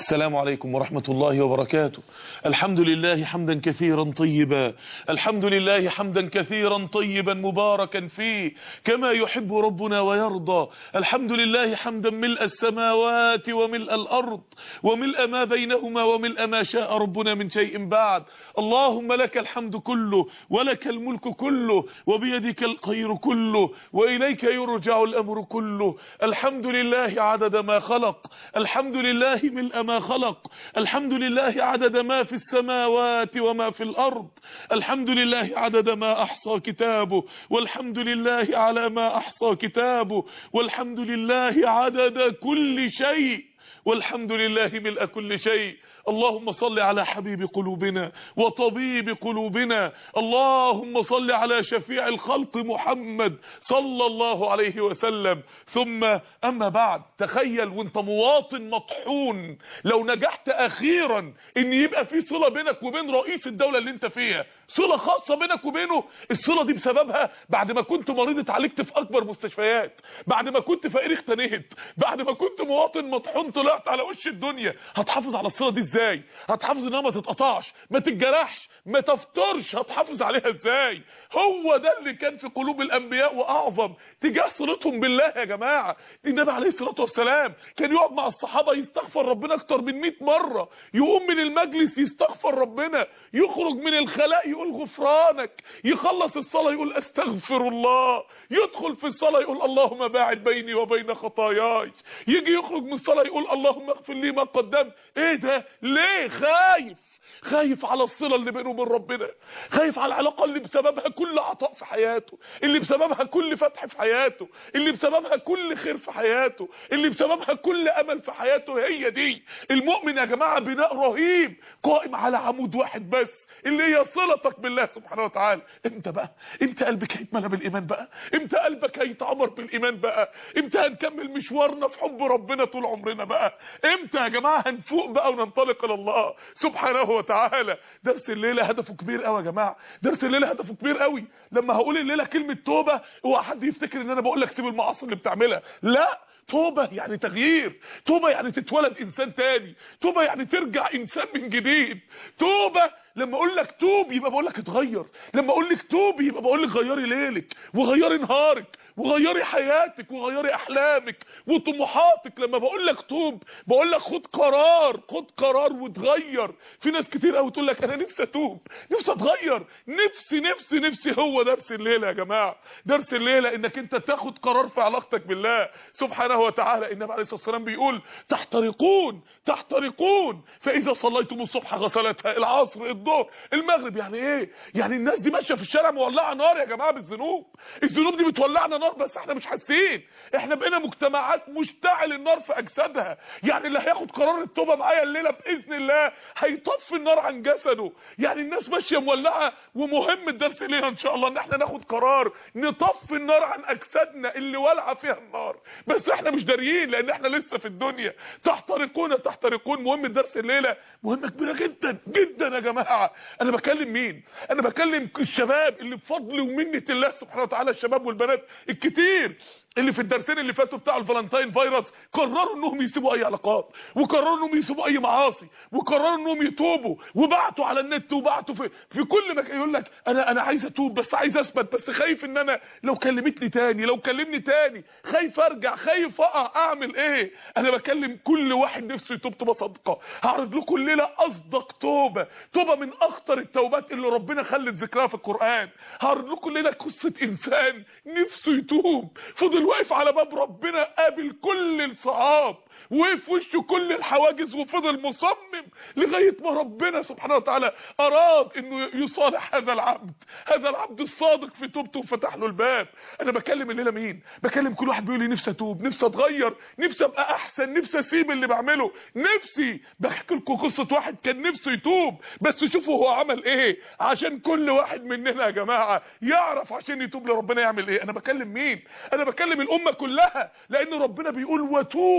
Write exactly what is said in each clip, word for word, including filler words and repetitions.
السلام عليكم ورحمة الله وبركاته. الحمد لله حمدا كثيرا طيبا، الحمد لله حمدا كثيرا طيبا مباركا فيه كما يحب ربنا ويرضى. الحمد لله حمدا ملء السماوات وملء الأرض وملء ما بينهما وملء ما شاء ربنا من شيء بعد. اللهم لك الحمد كله ولك الملك كله وبيدك الخير كله وإليك يرجع الأمر كله. الحمد لله عدد ما خلق، الحمد لله ملء ما خلق، الحمد لله عدد ما في السماوات وما في الأرض، الحمد لله عدد ما أحصى كتابه، والحمد لله على ما أحصى كتابه، والحمد لله عدد كل شيء، والحمد لله ملء كل شيء. اللهم صل على حبيب قلوبنا وطبيب قلوبنا، اللهم صل على شفيع الخلق محمد صلى الله عليه وسلم. ثم أما بعد، تخيل وانت مواطن مطحون لو نجحت أخيرا ان يبقى في صلة بينك وبين رئيس الدولة اللي انت فيها، صلة خاصة بينك وبينه. الصلة دي بسببها بعد ما كنت مريض اتعالجت في أكبر مستشفيات، بعد ما كنت فقير اختنيت، بعد ما كنت مواطن مطحون طلعت على وش الدنيا. هتحافظ على الصلة دي ازاي؟ هتحافظ انها ما تتقطعش، ما تتجرحش، ما تفترش، هتحافظ عليها ازاي؟ هو ده اللي كان في قلوب الانبياء واعظم تجاه صلتهم بالله يا جماعه. النبي عليه الصلاه والسلام كان يقعد مع الصحابه يستغفر ربنا اكتر من مئة مره، يقوم من المجلس يستغفر ربنا، يخرج من الخلاء يقول غفرانك، يخلص الصلاه يقول استغفر الله، يدخل في الصلاه يقول اللهم باعد بيني وبين خطاياي، يجي يخرج من الصلاه يقول اللهم اغفر لي ما قدمت. ايه ده؟ ليه خايف؟ خايف على الصلة اللي بينه وبين ربنا، خايف على العلاقة اللي بسببها كل عطاء في حياته، اللي بسببها كل فتح في حياته، اللي بسببها كل خير في حياته، اللي بسببها كل امل في حياته. هي دي المؤمن يا جماعة، بناء رهيب قائم على عمود واحد بس، اللي هي صلتك بالله سبحانه وتعالى. امتى بقى؟ امتى قلبك هيتملى بالايمان بقى؟ امتى قلبك هيتعمر بالايمان بقى؟ امتى هنكمل مشوارنا في حب ربنا طول عمرنا بقى؟ امتى يا جماعه هنفوق بقى وننطلق الى الله سبحانه وتعالى؟ درس الليله هدفه كبير قوي يا جماعه، درس الليله هدفه كبير قوي. لما هقول الليله كلمه توبه، هو حد يفتكر ان انا بقول لك سيب المعاصي اللي بتعملها، لا. توبة يعني تغيير، توبة يعني تتولد انسان تاني، توبة يعني ترجع انسان من جديد. توبة لما اقول لك توب يبقى بقول لك اتغير، لما اقول لك توب يبقى بقول لك غيري ليلك وغيري نهارك وغيري حياتك وغيري احلامك وطموحاتك. لما بقول لك توب بقول لك خد قرار، خد قرار وتغير. في ناس كتير قوي تقول لك انا نفسي اتوب، نفسي اتغير، نفسي نفسي نفسي. هو درس الليله يا جماعه، درس الليله انك انت تاخد قرار في علاقتك بالله سبحانه وتعالى. النبي عليه الصلاه والسلام بيقول تحترقون تحترقون فاذا صليتم الصبح غسلتها، العصر الظهر المغرب. يعني ايه؟ يعني الناس دي ماشيه في الشارع مولعه نار يا جماعه بالذنوب، الذنوب دي بتولعنا نار بس احنا مش حاسين. احنا بقينا مجتمعات مشتعل النار في اجسادها. يعني اللي هياخد قرار التوبه معايا الليله باذن الله هيطفي النار عن جسده. يعني الناس ماشيه مولعه، ومهم الدرس لينا ان شاء الله ان احنا ناخد قرار نطفي النار عن اجسادنا اللي والعه فيها النار، بس احنا مش داريين لان احنا لسه في الدنيا. تحترقون تحترقون. مهم الدرس الليله، مهمه كبيره جدا جدا يا جماعه. انا بكلم مين؟ انا بكلم الشباب اللي بفضل ومنه الله سبحانه وتعالى، الشباب والبنات الكتير اللي في الدرسين اللي فاتوا بتاع الفالنتين فيروس قرروا انهم يسيبوا اي علاقات، وقرروا انهم يسيبوا اي معاصي، وقرروا انهم يتوبوا، وبعتوا على النت وبعتوا في في كل مكان يقول لك انا انا عايز اتوب بس عايز اثبت، بس خايف ان انا لو كلمتني تاني لو كلمني تاني خايف ارجع، خايف اقع، اعمل ايه؟ انا بكلم كل واحد نفسه يتوب توبه صادقه. هعرض لكم الليله اصدق توبه، توبه من اخطر التوبات اللي ربنا خلت ذكرها في القران. هعرض لكم الليله قصه انسان نفسه يتوب، فضل واقف على باب ربنا قابل كل الصعاب، وقف وشه كل الحواجز، وفضل مصمم لغايه ما ربنا سبحانه وتعالى اراد انه يصالح هذا العبد، هذا العبد الصادق في توبته وفتح له الباب. انا بكلم الليله مين؟ بكلم كل واحد بيقول لي نفسي اتوب، نفسي اتغير، نفسي ابقى احسن، نفسي اسيب اللي بعمله، نفسي. بحكي لكم قصه واحد كان نفسه يتوب، بس شوفوا هو عمل ايه عشان كل واحد مننا يا جماعه يعرف عشان يتوب لربنا يعمل ايه. انا بكلم مين؟ انا بكلم الامه كلها، لان ربنا بيقول وتوبوا الى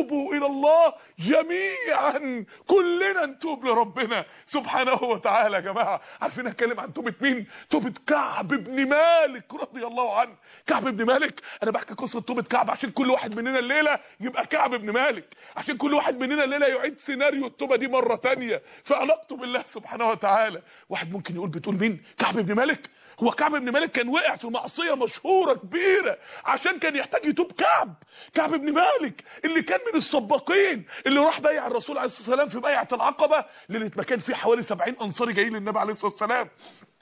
الله جميعا، كلنا نتوب لربنا سبحانه وتعالى. يا جماعه عارفين اتكلم عن توبه مين؟ توبه كعب بن مالك رضي الله عنه. كعب بن مالك، انا بحكي قصه توبه كعب عشان كل واحد مننا الليله يبقى كعب بن مالك، عشان كل واحد مننا الليله يعيد سيناريو التوبه دي مره ثانيه في علاقته بالله سبحانه وتعالى. واحد ممكن يقول بتقول مين؟ كعب بن مالك؟ هو كعب بن مالك كان وقع في معصيه مشهوره كبيره عشان كان يحتاج يتوب؟ كعب كعب بن مالك اللي كان من السباقين، اللي راح بايع الرسول عليه الصلاه والسلام في بيعه العقبه ليله ما كان في حوالي سبعين انصاري جايين للنبي عليه الصلاه والسلام.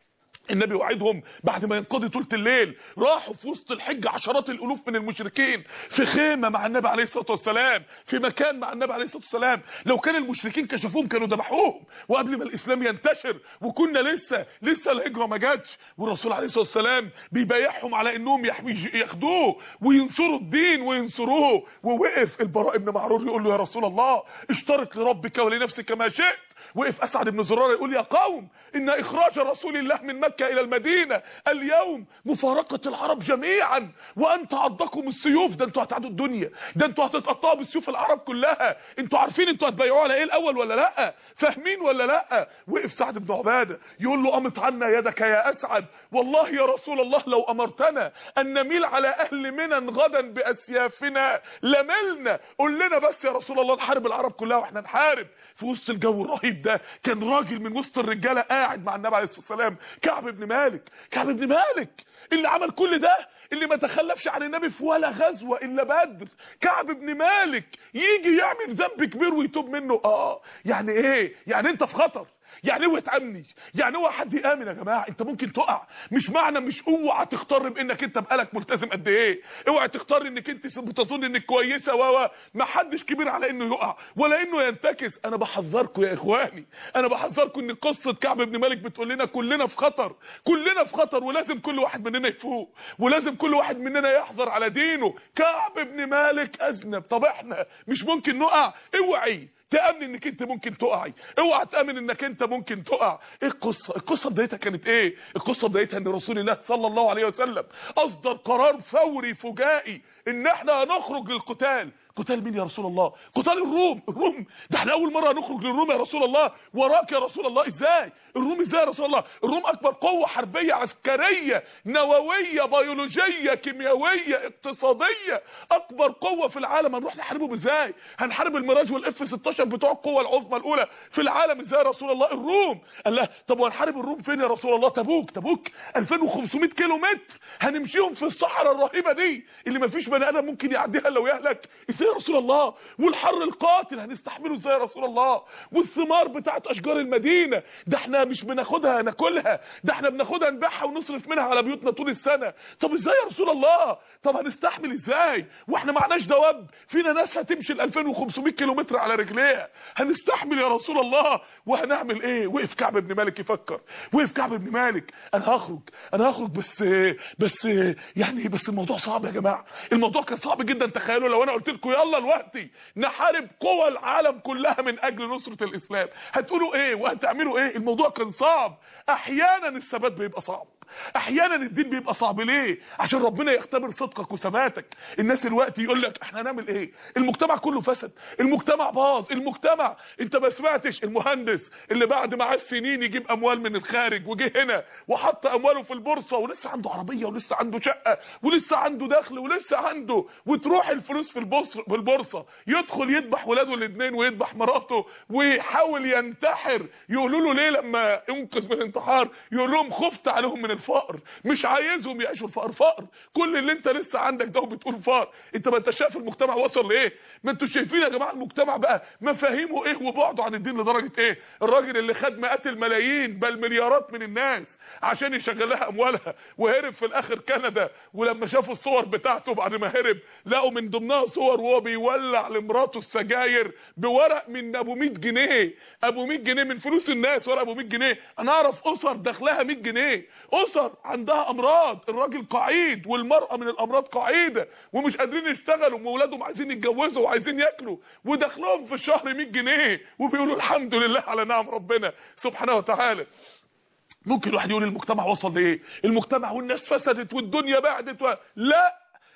النبي وعدهم بعد ما ينقضي طولة الليل، راحوا في وسط الحج عشرات الالوف من المشركين في خيمه مع النبي عليه الصلاه والسلام، في مكان مع النبي عليه الصلاه والسلام. لو كان المشركين كشفوهم كانوا ذبحوهم، وقبل ما الاسلام ينتشر وكنا لسه لسه الهجره ما جاتش، والرسول عليه الصلاه والسلام بيبايعهم على انهم ياخدوه وينصروا الدين وينصروه. ووقف البراء بن معرور يقول له يا رسول الله اشترط لربك ولنفسك ما شئت. وقف اسعد بن زراره يقول يا قوم ان اخراج رسول الله من مكه الى المدينه اليوم مفارقه العرب جميعا وان تعضكم السيوف. ده انتوا هتعدوا الدنيا، ده انتوا هتتقطعوا بالسيوف العرب كلها. انتوا عارفين انتوا هتبايعوا على ايه الاول ولا لا؟ فاهمين ولا لا؟ وقف سعد بن عباده يقول له امط عنا يدك يا اسعد، والله يا رسول الله لو امرتنا ان نميل على اهل منى غدا باسيافنا لملنا. قول لنا بس يا رسول الله نحارب العرب كلها واحنا نحارب. في وسط الجو الرهيب ده كان راجل من وسط الرجاله قاعد مع النبي عليه الصلاه والسلام، كعب بن مالك. كعب بن مالك اللي عمل كل ده، اللي ما تخلفش عن النبي في ولا غزوه الا بدر. كعب بن مالك يجي يعمل ذنب كبير ويتوب منه. اه يعني ايه؟ يعني انت في خطر، يعني اوعى تامني، يعني اوعى حد يامن. يا جماعه انت ممكن تقع، مش معنى مش اوعى تختار بانك انت بقالك ملتزم قد ايه، اوعى تختار انك انت بتظن انك كويسه و ما حدش كبير على انه يقع ولا انه ينتكس. انا بحذركم يا اخواني، انا بحذركم ان قصه كعب بن مالك بتقول لنا كلنا في خطر، كلنا في خطر، ولازم كل واحد مننا يفوق، ولازم كل واحد مننا يحذر على دينه. كعب بن مالك اذنب، طب احنا مش ممكن نقع؟ اوعي تامن انك انت ممكن تقعي، اوعى تامن انك انت ممكن تقع. ايه القصه؟ القصه بدايتها كانت ايه؟ القصه بدايتها ان رسول الله صلى الله عليه وسلم اصدر قرار فوري فجائي ان احنا هنخرج للقتال. قتال مين يا رسول الله؟ قتال الروم. الروم ده احنا اول مره نخرج للروم يا رسول الله. وراك يا رسول الله. ازاي الروم؟ ازاي يا رسول الله؟ الروم اكبر قوه حربيه عسكريه نوويه بيولوجيه كيميائيه اقتصاديه، اكبر قوه في العالم. هنروح نحاربهم ازاي؟ هنحارب الميراج والاف ستاشر بتوع القوه العظمى الاولى في العالم ازاي يا رسول الله؟ الروم. قال له طب وهنحارب الروم فين يا رسول الله؟ تبوك. تبوك ألفين وخمسمائة كيلو متر هنمشيهم في الصحراء الرهيبه دي اللي ما فيش بني ادم ممكن يعديها لو يهلك. ازاي يا رسول الله؟ والحر القاتل هنستحمله ازاي يا رسول الله؟ والثمار بتاعت اشجار المدينه ده احنا مش بناخدها ناكلها، ده احنا بناخدها نبيعها ونصرف منها على بيوتنا طول السنه. طب ازاي يا رسول الله؟ طب هنستحمل ازاي واحنا معناش دواب؟ فينا ناس هتمشي ال ألفين وخمسمائة كيلو متر على رجليها. هنستحمل يا رسول الله؟ وهنعمل ايه؟ وقف كعب بن مالك يفكر. وقف كعب بن مالك انا هخرج، انا هخرج بس بس يعني بس الموضوع صعب يا جماعه. الموضوع كان صعب جدا. تخيلوا لو انا قلت لكم يلا دلوقتي نحارب قوى العالم كلها من اجل نصرة الاسلام، هتقولوا ايه وهتعملوا ايه؟ الموضوع كان صعب. احيانا الثبات بيبقى صعب، احيانا الدين بيبقى صعب. ليه؟ عشان ربنا يختبر صدقك وثباتك. الناس الوقت يقول لك احنا هنعمل ايه؟ المجتمع كله فسد، المجتمع باظ، المجتمع انت ما سمعتش المهندس اللي بعد ما عاش سنين يجيب اموال من الخارج وجه هنا وحط امواله في البورصه ولسه عنده عربيه ولسه عنده شقه ولسه عنده دخل ولسه عنده، وتروح الفلوس في البورصه في البورصه يدخل يذبح ولاده الاثنين ويذبح مراته ويحاول ينتحر. يقولوا له ليه لما ينقذ من الانتحار؟ يقول لهم خفت عليهم من الفقر، مش عايزهم يعيشوا الفقر. فقر كل اللي انت لسه عندك ده وبتقول فقر. انت ما انت شايف المجتمع وصل لايه؟ ما انتوا شايفين يا جماعه المجتمع بقى مفاهيمه ايه وبعده عن الدين لدرجه ايه؟ الراجل اللي خد مئات الملايين بل مليارات من الناس عشان يشغل لها اموالها وهرب في الاخر كندا، ولما شافوا الصور بتاعته بعد ما هرب لقوا من ضمنها صور وهو بيولع لمراته السجاير بورق من ابو مية جنيه. ابو مية جنيه من فلوس الناس، ورق ابو مية جنيه. انا اعرف اسر دخلها مية جنيه، اسر عندها امراض، الراجل قعيد والمراه من الامراض قعيده ومش قادرين يشتغلوا واولادهم عايزين يتجوزوا وعايزين ياكلوا ودخلهم في الشهر مية جنيه وبيقولوا الحمد لله على نعم ربنا سبحانه وتعالى. ممكن الواحد يقول المجتمع وصل لايه؟ المجتمع والناس فسدت والدنيا بعدت و... لا،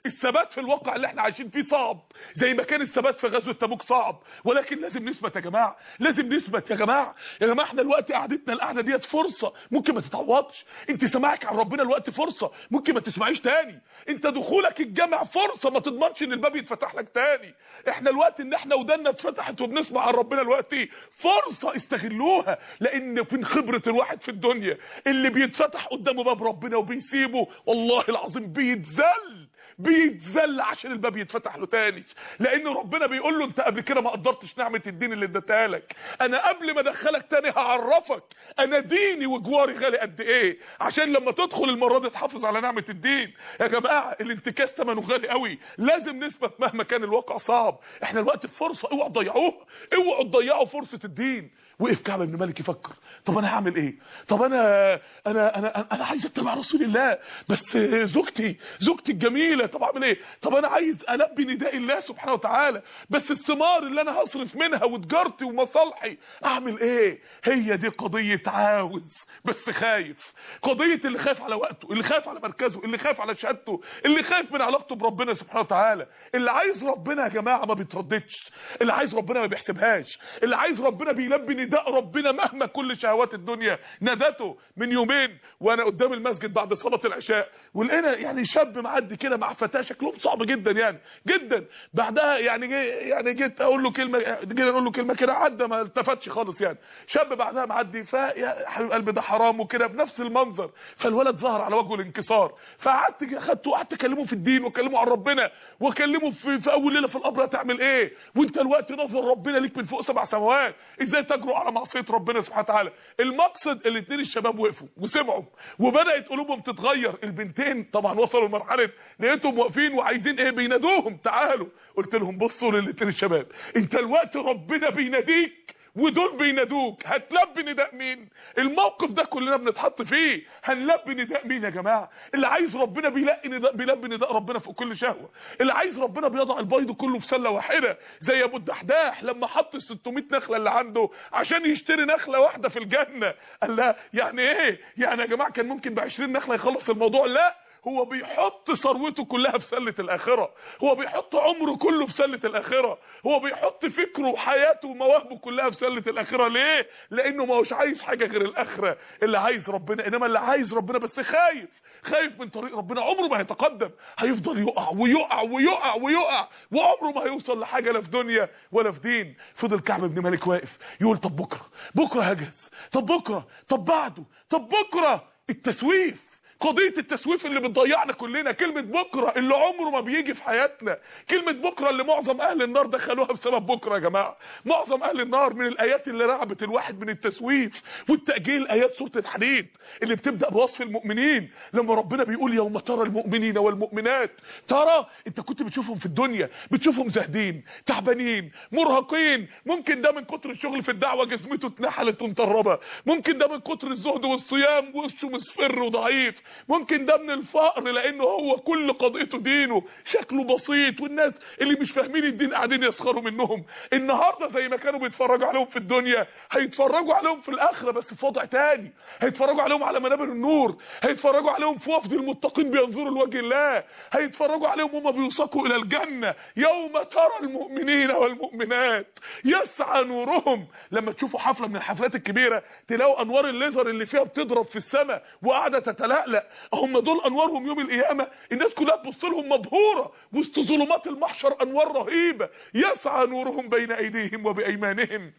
الثبات في الواقع اللي احنا عايشين فيه صعب، زي ما كان الثبات في غزوه تبوك صعب، ولكن لازم نثبت يا جماعه، لازم نثبت يا جماعه. يا جماعه احنا الوقت قعدتنا القعده ديت فرصه ممكن ما تتعوضش، انت سماعك عن ربنا الوقت فرصه ممكن ما تسمعيش تاني، انت دخولك الجامع فرصه ما تضمنش ان الباب يتفتح لك تاني. احنا الوقت ان احنا ودنا اتفتحت وبنسمع عن ربنا الوقت فرصه استغلوها، لان من خبره الواحد في الدنيا اللي بيتفتح قدامه باب ربنا وبيسيبه والله العظيم بيتذل بيتذل عشان الباب يتفتح له تاني، لان ربنا بيقول له انت قبل كده ما قدرتش نعمه الدين اللي اديتها لك، انا قبل ما ادخلك تاني هعرفك انا ديني وجواري غالي قد ايه، عشان لما تدخل المره دي تحافظ على نعمه الدين. يا جماعه الانتكاس ثمنه غالي قوي، لازم نثبت مهما كان الواقع صعب. احنا الوقت في فرصه، اوعوا تضيعوها، اوعوا تضيعوا فرصه الدين. وقف كعب بن مالك يفكر، طب انا هعمل ايه؟ طب انا انا انا انا عايز اتبع رسول الله، بس زوجتي زوجتي الجميله، طب اعمل ايه؟ طب انا عايز البي نداء الله سبحانه وتعالى، بس الثمار اللي انا هصرف منها وتجارتي ومصالحي اعمل ايه؟ هي دي قضيه عاوز بس خايف، قضيه اللي خايف على وقته، اللي خايف على مركزه، اللي خايف على شهادته، اللي خايف من علاقته بربنا سبحانه وتعالى. اللي عايز ربنا يا جماعه ما بيترددش، اللي عايز ربنا ما بيحسبهاش، اللي عايز ربنا بيلبي نداء ربنا مهما كل شهوات الدنيا نادته. من يومين وانا قدام المسجد بعد صلاه العشاء، ولقينا يعني شاب معدي كده مع فتاه شكلهم صعب جدا يعني جدا، بعدها يعني جي يعني جيت اقول له كلمه، جينا نقول له كلمه كده عدى ما التفتش خالص يعني، شاب بعدها معدي فيا حبيب قلبي ده حرام وكده بنفس المنظر، فالولد ظهر على وجهه الانكسار، فقعدت اخدته وقعدت اكلمه في الدين واكلمه عن ربنا واكلمه في, في اول ليله في القبر هتعمل ايه وانت الوقت نظر ربنا ليك من فوق سبع سماوات، ازاي تجرؤ على معصيه ربنا سبحانه وتعالى. المقصد الاثنين الشباب وقفوا وسمعوا وبدات قلوبهم تتغير، البنتين طبعا وصلوا لمرحله لقيتهم واقفين وعايزين ايه بينادوهم تعالوا، قلت لهم بصوا للاثنين الشباب، انت الوقت ربنا بيناديك ودول بينادوك، هتلبي نداء مين؟ الموقف ده كلنا بنتحط فيه، هنلبي نداء مين يا جماعه؟ اللي عايز ربنا بيلاقي نداء، بيلبي نداء ربنا فوق كل شهوه، اللي عايز ربنا بيضع البيض كله في سله واحده، زي ابو الدحداح لما حط ال ستمائة نخله اللي عنده عشان يشتري نخله واحده في الجنه، قال لا يعني ايه؟ يعني يا جماعه كان ممكن ب عشرين نخله يخلص الموضوع، لا هو بيحط ثروته كلها في سله الاخره، هو بيحط عمره كله في سله الاخره، هو بيحط فكره وحياته ومواهبه كلها في سله الاخره. ليه؟ لانه ما هوش عايز حاجه غير الاخره، اللي عايز ربنا، انما اللي عايز ربنا بس خايف خايف من طريق ربنا عمره ما هيتقدم، هيفضل يقع ويقع ويقع ويقع وعمره ما هيوصل لحاجه لا في دنيا ولا في دين. فضل كعب بن مالك واقف يقول طب بكره بكره هجس، طب بكره، طب بعده، طب بكره. التسويف، قضيه التسويف اللي بتضيعنا كلنا، كلمه بكره اللي عمره ما بيجي في حياتنا، كلمه بكره اللي معظم اهل النار دخلوها بسبب بكره يا جماعه. معظم اهل النار من الايات اللي رعبت الواحد من التسويف والتاجيل ايات سوره الحديد اللي بتبدا بوصف المؤمنين، لما ربنا بيقول يوم ترى المؤمنين والمؤمنات، ترى انت كنت بتشوفهم في الدنيا بتشوفهم زاهدين تعبانين مرهقين، ممكن ده من كتر الشغل في الدعوه جسمته اتنحلت ومطربه، ممكن ده من كتر الزهد والصيام وشه مصفر وضعيف، ممكن ده من الفقر لانه هو كل قضيته دينه شكله بسيط والناس اللي مش فاهمين الدين قاعدين يسخروا منهم. النهارده زي ما كانوا بيتفرجوا عليهم في الدنيا هيتفرجوا عليهم في الاخره بس في وضع تاني، هيتفرجوا عليهم على منابر النور، هيتفرجوا عليهم في وفد المتقين بينظروا لوجه الله، هيتفرجوا عليهم وهم بيوصقوا الى الجنه يوم ترى المؤمنين والمؤمنات يسعى نورهم. لما تشوفوا حفله من الحفلات الكبيره تلاقوا انوار الليزر اللي فيها بتضرب في السماء وقاعده تتلألأ، هم دول انوارهم يوم القيامه، الناس كلها تبص لهم مبهوره وسط ظلمات المحشر، انوار رهيبه يسعى نورهم بين ايديهم وبايمانهم.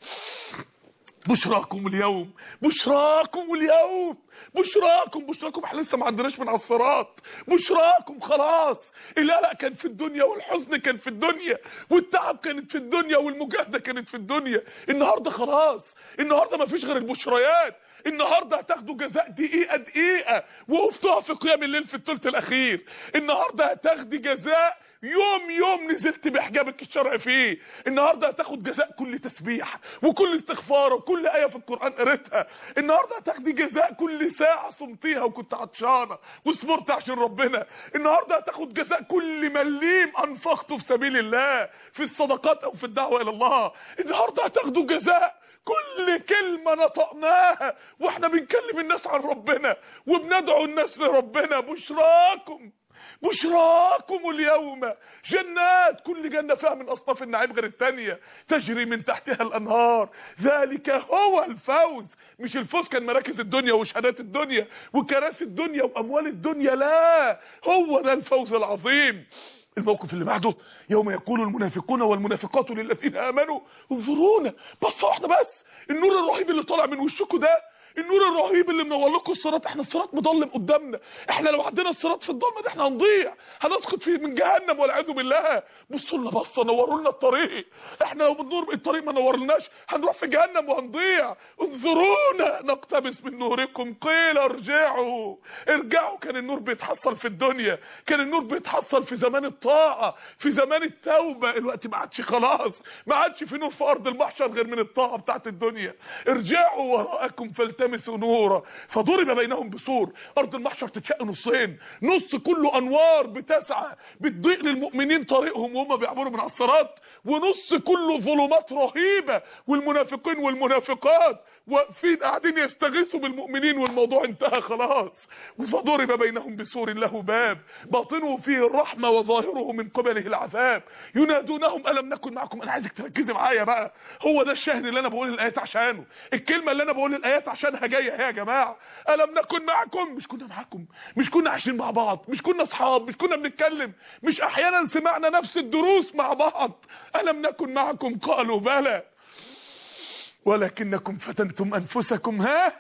بشراكم اليوم بشراكم اليوم بشراكم بشراكم احنا لسه ما عندناش من عصارات، بشراكم خلاص. القلق كان في الدنيا والحزن كان في الدنيا والتعب كانت في الدنيا والمجاهده كانت في الدنيا، النهارده خلاص، النهارده ما فيش غير البشريات، النهارده هتاخدوا جزاء دقيقه دقيقه وقفتوها في قيام الليل في الثلث الاخير، النهارده هتاخدي جزاء يوم يوم نزلت بحجابك الشرعي فيه، النهارده هتاخد جزاء كل تسبيح وكل استغفار وكل ايه في القران قريتها، النهارده هتاخدي جزاء كل ساعه صمتيها وكنت عطشانه وصبرت عشان ربنا، النهارده هتاخد جزاء كل مليم انفقته في سبيل الله في الصدقات او في الدعوه الى الله، النهارده هتاخدوا جزاء كل كلمة نطقناها واحنا بنكلم الناس عن ربنا وبندعو الناس لربنا. بشراكم بشراكم اليوم جنات، كل جنة فيها من أصناف النعيم غير التانية، تجري من تحتها الأنهار، ذلك هو الفوز. مش الفوز كان مراكز الدنيا وشهادات الدنيا وكراسي الدنيا وأموال الدنيا، لا، هو ده الفوز العظيم. الموقف اللي بعده، يوم يقول المنافقون والمنافقات للذين آمنوا انظرونا، بصة واحدة بس، النور الرهيب اللي طالع من وشكوا ده، النور الرهيب اللي منور لكم الصراط. احنا الصراط مضلم قدامنا، احنا لو عدينا الصراط في الضلمه ده احنا هنضيع، هنسقط في من جهنم والعياذ بالله. بصوا لنا بصه، نوروا لنا الطريق، احنا لو بنور الطريق ما نورلناش هنروح في جهنم وهنضيع. انظرونا نقتبس من نوركم، قيل ارجعوا ارجعوا. كان النور بيتحصل في الدنيا، كان النور بيتحصل في زمان الطاعه، في زمان التوبه. الوقت ما عادش، خلاص ما عادش في نور في ارض المحشر غير من الطاعه بتاعت الدنيا. ارجعوا وراءكم فلت التمسوا نورا فضرب بينهم بسور. ارض المحشر تتشق نصين، نص كله انوار بتسعى بتضيء للمؤمنين طريقهم وهم بيعبروا من على الصراط، ونص كله ظلمات رهيبه، والمنافقين والمنافقات واقفين قاعدين يستغيثوا بالمؤمنين والموضوع انتهى خلاص. فضرب بينهم بسور له باب باطنه فيه الرحمه وظاهره من قبله العذاب ينادونهم الم نكن معكم. انا عايزك تركزي معايا بقى، هو ده الشاهد اللي انا بقول الايات عشانه، الكلمه اللي انا بقول الايات عشانها جايه اهي يا جماعه. الم نكن معكم، مش كنا معاكم، مش كنا عايشين مع بعض، مش كنا اصحاب، مش كنا بنتكلم، مش احيانا سمعنا نفس الدروس مع بعض. الم نكن معكم قالوا بلى ولكنكم فتنتم انفسكم ها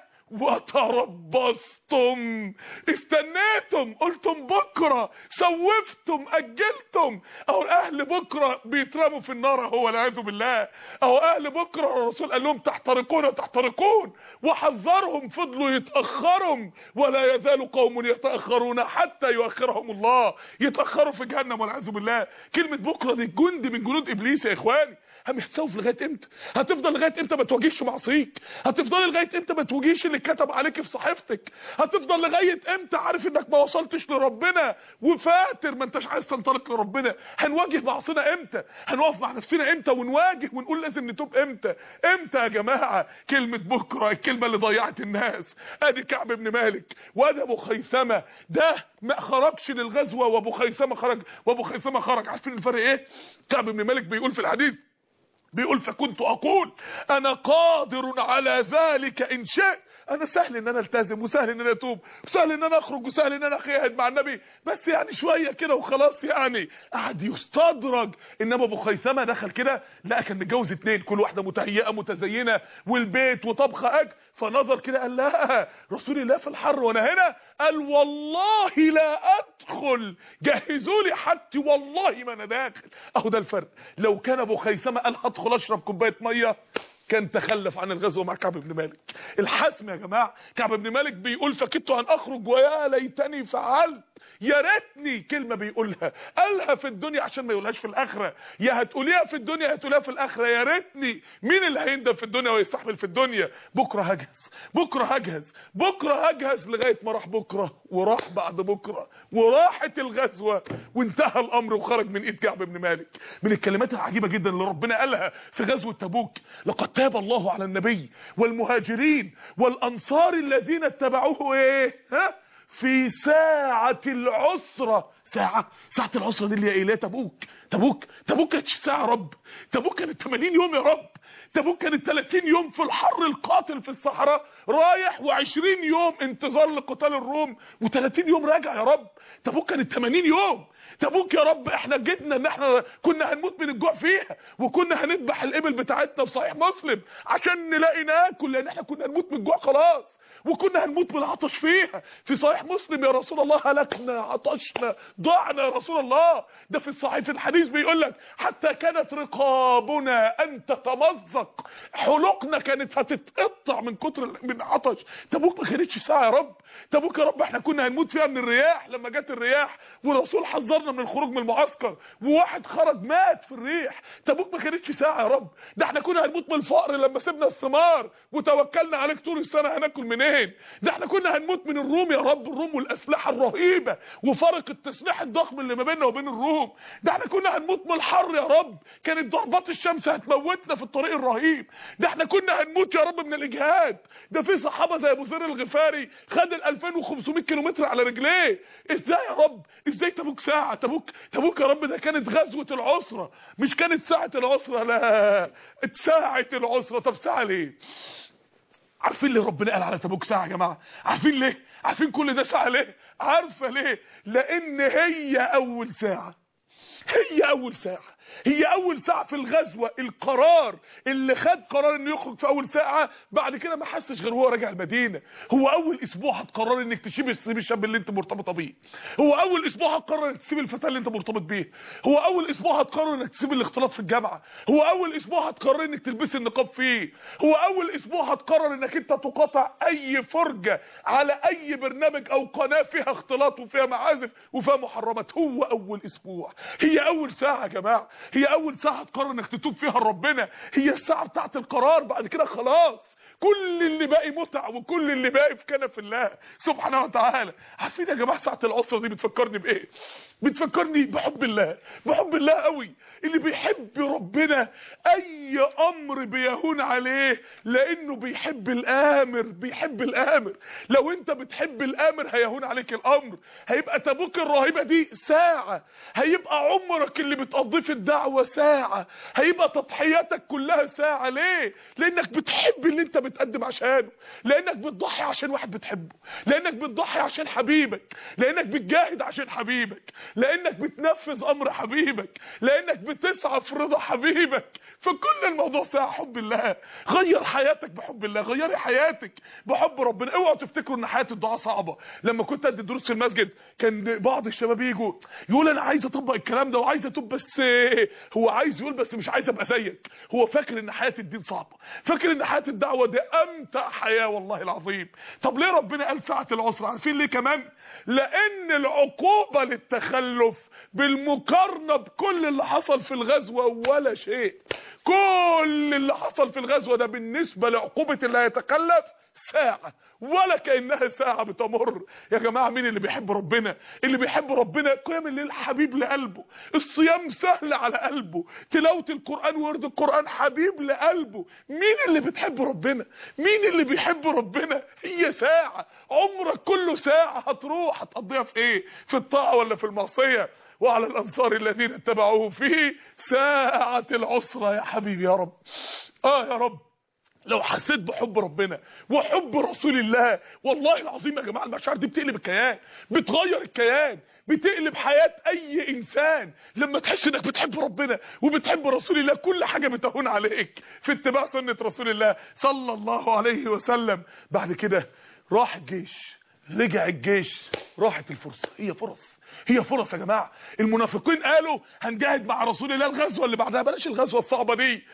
وتربصتم، استنيتم، قلتم بكره، سوفتم، اجلتم. اهو اهل بكره بيترموا في النار هو والعياذ بالله. اهو اهل بكره الرسول قال لهم تحترقون تحترقون، وحذرهم فضلوا يتاخروا، ولا يزال قوم يتاخرون حتى يؤخرهم الله، يتاخروا في جهنم والعياذ بالله. كلمه بكره دي جند من جنود ابليس يا اخواني. هتسوف لغايه امتى؟ هتفضل لغايه امتى ما تواجهش معصيك؟ هتفضل لغايه امتى ما تواجهش اللي كتب عليك في صحيفتك؟ هتفضل لغايه امتى عارف انك ما وصلتش لربنا وفاتر ما انتش عايز تنطلق لربنا؟ هنواجه معصينا امتى؟ هنقف مع نفسنا امتى ونواجه ونقول لازم نتوب امتى؟ امتى يا جماعه؟ كلمه بكره، الكلمه اللي ضيعت الناس. ادي كعب بن مالك وادي ابو خيثمه، ده ما خرجش للغزوه وابو خيثمه خرج، وابو خيثمه خرج. عارفين الفرق ايه؟ كعب بن مالك بيقول في الحديث، بيقول فكنت اقول انا قادر على ذلك ان شئت، انا سهل ان انا التزم وسهل ان انا اتوب وسهل ان انا اخرج وسهل ان انا اخيهد مع النبي، بس يعني شويه كده وخلاص. يعني قعد يستدرج. انما ابو خيثمه دخل كده لقى كان متجوز اتنين، كل واحده متهيئه متزينه والبيت وطبخه اكل، فنظر كده قال لا رسول الله في الحر وانا هنا، قال والله لا ادخل، جهزوا لي حاجتي والله ما انا داخل. اهو ده الفرق. لو كان ابو خيثمه قال هدخل اشرب كوبايه ميه كان تخلف عن الغزو مع كعب بن مالك. الحسم يا جماعه. كعب بن مالك بيقول فكدت ان اخرج ويا ليتني فعلت، يا ريتني. كلمه بيقولها قالها في الدنيا عشان ما يقولهاش في الاخره، يا هتقوليها في الدنيا يا هتقوليها في الاخره. يا ريتني. مين اللي هيندم في الدنيا ويستحمل في الدنيا؟ بكره هجهز، بكره هجهز، بكره هجهز، لغايه ما راح بكره وراح بعد بكره وراحت الغزوه وانتهى الامر وخرج من ايد كعب بن مالك. من الكلمات العجيبه جدا اللي ربنا قالها في غزوه تبوك، لقد تاب الله على النبي والمهاجرين والانصار الذين اتبعوه ايه ها في ساعه العسره. ساعه ساعه العسره دي اللي هي ايه؟ لا تبوك تبوك تبوك كانت ساعه يا رب، تبوك كانت ثمانين يوم يا رب، تبوك كانت ثلاثين يوم في الحر القاتل في الصحراء رايح، وعشرين يوم انتظار لقتال الروم، وثلاثين يوم راجع يا رب. تبوك كانت ثمانين يوم. تبوك يا رب احنا جدنا ان احنا كنا هنموت من الجوع فيها، وكنا هنذبح الابل بتاعتنا في صحيح مسلم عشان نلاقي ناكل، لان احنا كنا هنموت من الجوع خلاص، وكنا هنموت من العطش فيها. في صحيح مسلم يا رسول الله هلكنا عطشنا ضعنا يا رسول الله. ده في الصحيح في الحديث بيقول لك حتى كانت رقابنا ان تتمزق، حلقنا كانت هتتقطع من كتر من عطش. تبوك ما كانتش ساعه يا رب. تبوك يا رب احنا كنا هنموت فيها من الرياح، لما جت الرياح والرسول حذرنا من الخروج من المعسكر وواحد خرج مات في الريح. تبوك ما كانتش ساعه يا رب. ده احنا كنا هنموت من الفقر لما سيبنا الثمار وتوكلنا عليك طول السنه، هناكل منين؟ يومين. ده احنا كنا هنموت من الروم يا رب، الروم والاسلحه الرهيبه وفرق التسليح الضخم اللي ما بيننا وبين الروم. ده احنا كنا هنموت من الحر يا رب، كانت ضربات الشمس هتموتنا في الطريق الرهيب. ده احنا كنا هنموت يا رب من الاجهاد. ده في صحابه زي ابو ذر الغفاري خد ال ألفين وخمسمائة كيلومتر على رجليه. ازاي يا رب؟ ازاي تبوك ساعه؟ تبوك تبوك يا رب ده كانت غزوه العسره، مش كانت ساعه العسره. لا، ساعه العسره. طب ساعه ليه؟ عارفين ليه ربنا قال على تبوك ساعه يا جماعه؟ عارفين ليه؟ عارفين كل ده ساعه ليه؟ عارفه ليه؟ لان هي اول ساعه، هي اول ساعه، هي اول ساعه في الغزوه. القرار اللي خد قرار انه يخرج في اول ساعه، بعد كده ما حسش غير وهو راجع المدينه. هو اول اسبوع هتقرر انك تسيب الشاب اللي انت مرتبطه بيه. هو اول اسبوع هتقرر انك تسيب الفتاه اللي انت مرتبط بيه. هو اول اسبوع هتقرر انك تسيب الاختلاط في الجامعه. هو اول اسبوع هتقرر انك تلبسي النقاب فيه. هو اول اسبوع هتقرر انك انت تقاطع اي فرجه على اي برنامج او قناه فيها اختلاط وفيها معازف وفيها محرمات. هو اول اسبوع، هي اول ساعه يا جماعه، هي اول ساعه هتقرر انك تتوب فيها لربنا. هي الساعه بتاعت القرار، بعد كده خلاص كل اللي باقي متع وكل اللي باقي في كنف الله سبحانه وتعالى. عارفين يا جماعه ساعه العسره دي بتفكرني بايه؟ بتفكرني بحب الله، بحب الله قوي. اللي بيحب ربنا اي امر بيهون عليه لانه بيحب الامر، بيحب الامر. لو انت بتحب الامر هيهون عليك الامر. هيبقى تبوك الرهيبه دي ساعه، هيبقى عمرك اللي بتقضيه في الدعوه ساعه، هيبقى تضحياتك كلها ساعه. ليه؟ لانك بتحب اللي انت بتقدم عشانه، لانك بتضحي عشان واحد بتحبه، لانك بتضحي عشان حبيبك، لانك بتجاهد عشان حبيبك، لانك بتنفذ امر حبيبك، لانك بتسعى في رضا حبيبك. فكل الموضوع ساعه حب الله. غير حياتك بحب الله، غيري حياتك بحب ربنا. اوعوا تفتكروا ان حياه الدعاء صعبه. لما كنت ادي دروس في المسجد كان بعض الشباب يجوا يقول انا عايز اطبق الكلام ده وعايز اتوب، بس هو عايز يقول بس مش عايز ابقى زيك. هو فاكر ان حياه الدين صعبه، فاكر ان حياه الدعوه دي امتع حياه. والله العظيم. طب ليه ربنا قال ساعه العسره؟ عارفين ليه كمان؟ لان العقوبه للتخلف بالمقارنه بكل اللي حصل في الغزوه ولا شيء. كل اللي حصل في الغزوه ده بالنسبه لعقوبه اللي هيتخلف ساعه، ولا كأنها ساعة بتمر. يا جماعة مين اللي بيحب ربنا؟ اللي بيحب ربنا قيام الليل حبيب لقلبه، الصيام سهل على قلبه، تلاوة القرآن ورد القرآن حبيب لقلبه. مين اللي بتحب ربنا؟ مين اللي بيحب ربنا؟ هي ساعة، عمرك كله ساعة هتروح هتقضيها في ايه؟ في الطاعة ولا في المعصية؟ وعلى الأنصار الذين اتبعوه في ساعة العسرة. يا حبيبي يا رب، اه يا رب لو حسيت بحب ربنا وحب رسول الله، والله العظيم يا جماعه المشاعر دي بتقلب الكيان، بتغير الكيان، بتقلب حياه اي انسان. لما تحس انك بتحب ربنا وبتحب رسول الله كل حاجه بتهون عليك في اتباع سنه رسول الله صلى الله عليه وسلم. بعد كده راح الجيش، رجع الجيش، راحت الفرصه. هي فرص، هي فرص يا جماعه. المنافقين قالوا هنجاهد مع رسول الله الغزوه اللي بعدها، بلاش الغزوه الصعبه دي،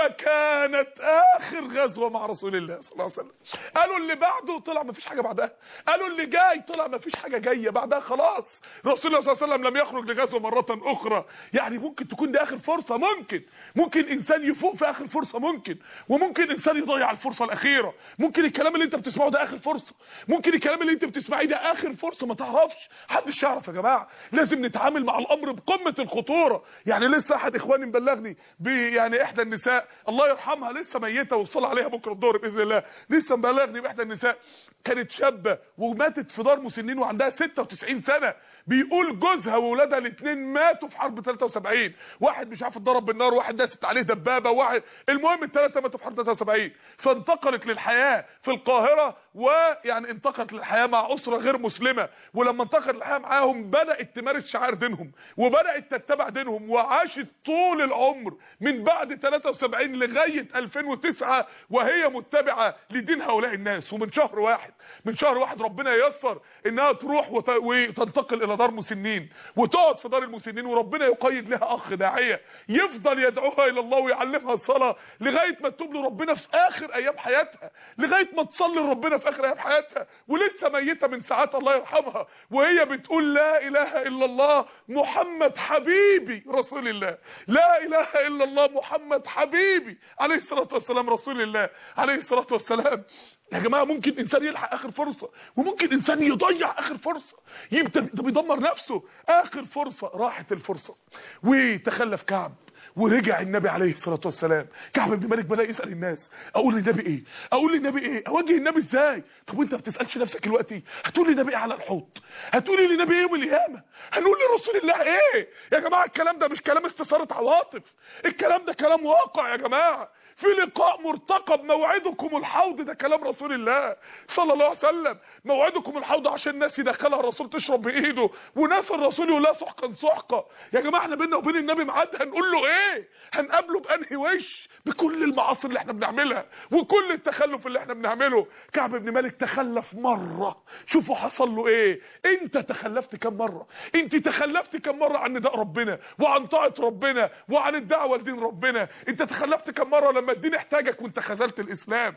فكانت اخر غزوه مع رسول الله صلى الله عليه وسلم. قالوا اللي بعده طلع مفيش حاجه بعدها، قالوا اللي جاي طلع مفيش حاجه جايه بعدها. خلاص رسول الله صلى الله عليه وسلم لم يخرج لغزوه مره اخرى. يعني ممكن تكون دي اخر فرصه، ممكن ممكن انسان يفوق في اخر فرصه، ممكن وممكن انسان يضيع الفرصه الاخيره. ممكن الكلام اللي انت بتسمعه ده اخر فرصه، ممكن الكلام اللي انت بتسمعيه ده اخر فرصه. ما تعرفش، محدش يعرف يا جماعه. لازم نتعامل مع الامر بقمه الخطوره. يعني لسه احد اخواني مبلغني يعني احدى النساء الله يرحمها لسه ميته والصلاه عليها بكره الظهر باذن الله، لسه مبلغني باحدى النساء كانت شابه وماتت في دار مسنين وعندها ستة وتسعين سنه. بيقول جوزها واولادها الاثنين ماتوا في حرب ثلاثة وسبعين، واحد مش عارف اتضرب بالنار، واحد داست عليه دبابه، واحد المهم الثلاثه ماتوا في حرب ثلاثة وسبعين. فانتقلت للحياه في القاهره، ويعني انتقلت للحياه مع اسره غير مسلمه. ولما انتقلت للحياه معاهم بدات تمارس شعائر دينهم وبدات تتبع دينهم، وعاشت طول العمر من بعد ثلاثة وسبعين لغايه ألفين وتسعة وهي متبعه لدين هؤلاء الناس. ومن شهر واحد من شهر واحد ربنا ييسر انها تروح وتنتقل الى دار مسنين وتقعد في دار المسنين، وربنا يقيد لها اخ داعيه يفضل يدعوها الى الله ويعلمها الصلاه لغايه ما تتوب لربنا في اخر ايام حياتها، لغايه ما تصلي لربنا في اخر ايام حياتها، ولسه ميته من ساعات الله يرحمها وهي بتقول لا اله الا الله محمد حبيبي رسول الله، لا اله الا الله محمد حبيبي عليه الصلاه والسلام رسول الله عليه الصلاه والسلام. يا جماعه ممكن انسان يلحق اخر فرصه، وممكن انسان يضيع اخر فرصه، يبدا ده بيدمر نفسه. اخر فرصه راحت الفرصه وتخلف كعب، ورجع النبي عليه الصلاه والسلام. كعب بن مالك بدا يسال الناس، اقول للنبي ايه؟ اقول للنبي ايه؟ اواجه النبي ازاي؟ طب وانت ما بتسالش نفسك دلوقتي؟ هتقول للنبي ايه على الحوض؟ هتقول للنبي ايه يوم القيامه؟ هنقول لرسول الله ايه؟ يا جماعه الكلام ده مش كلام استثاره عواطف، الكلام ده كلام واقع يا جماعه. في لقاء مرتقب موعدكم الحوض، ده كلام رسول الله صلى الله عليه وسلم. موعدكم الحوض عشان الناس يدخلها الرسول تشرب بايده، وناس الرسول يقول لها سحقا سحقا. يا جماعه احنا بينا وبين النبي ميعاد، هنقول له ايه؟ هنقابله بانهي وش؟ بكل المعاصي اللي احنا بنعملها وكل التخلف اللي احنا بنعمله. كعب بن مالك تخلف مره، شوفوا حصل له ايه. انت تخلفت كم مره؟ انت تخلفت كم مره عن نداء ربنا وعن طاعه ربنا وعن الدعوه لدين ربنا؟ انت تخلفت كم مره لما الدين احتاجك وانت خذلت الاسلام؟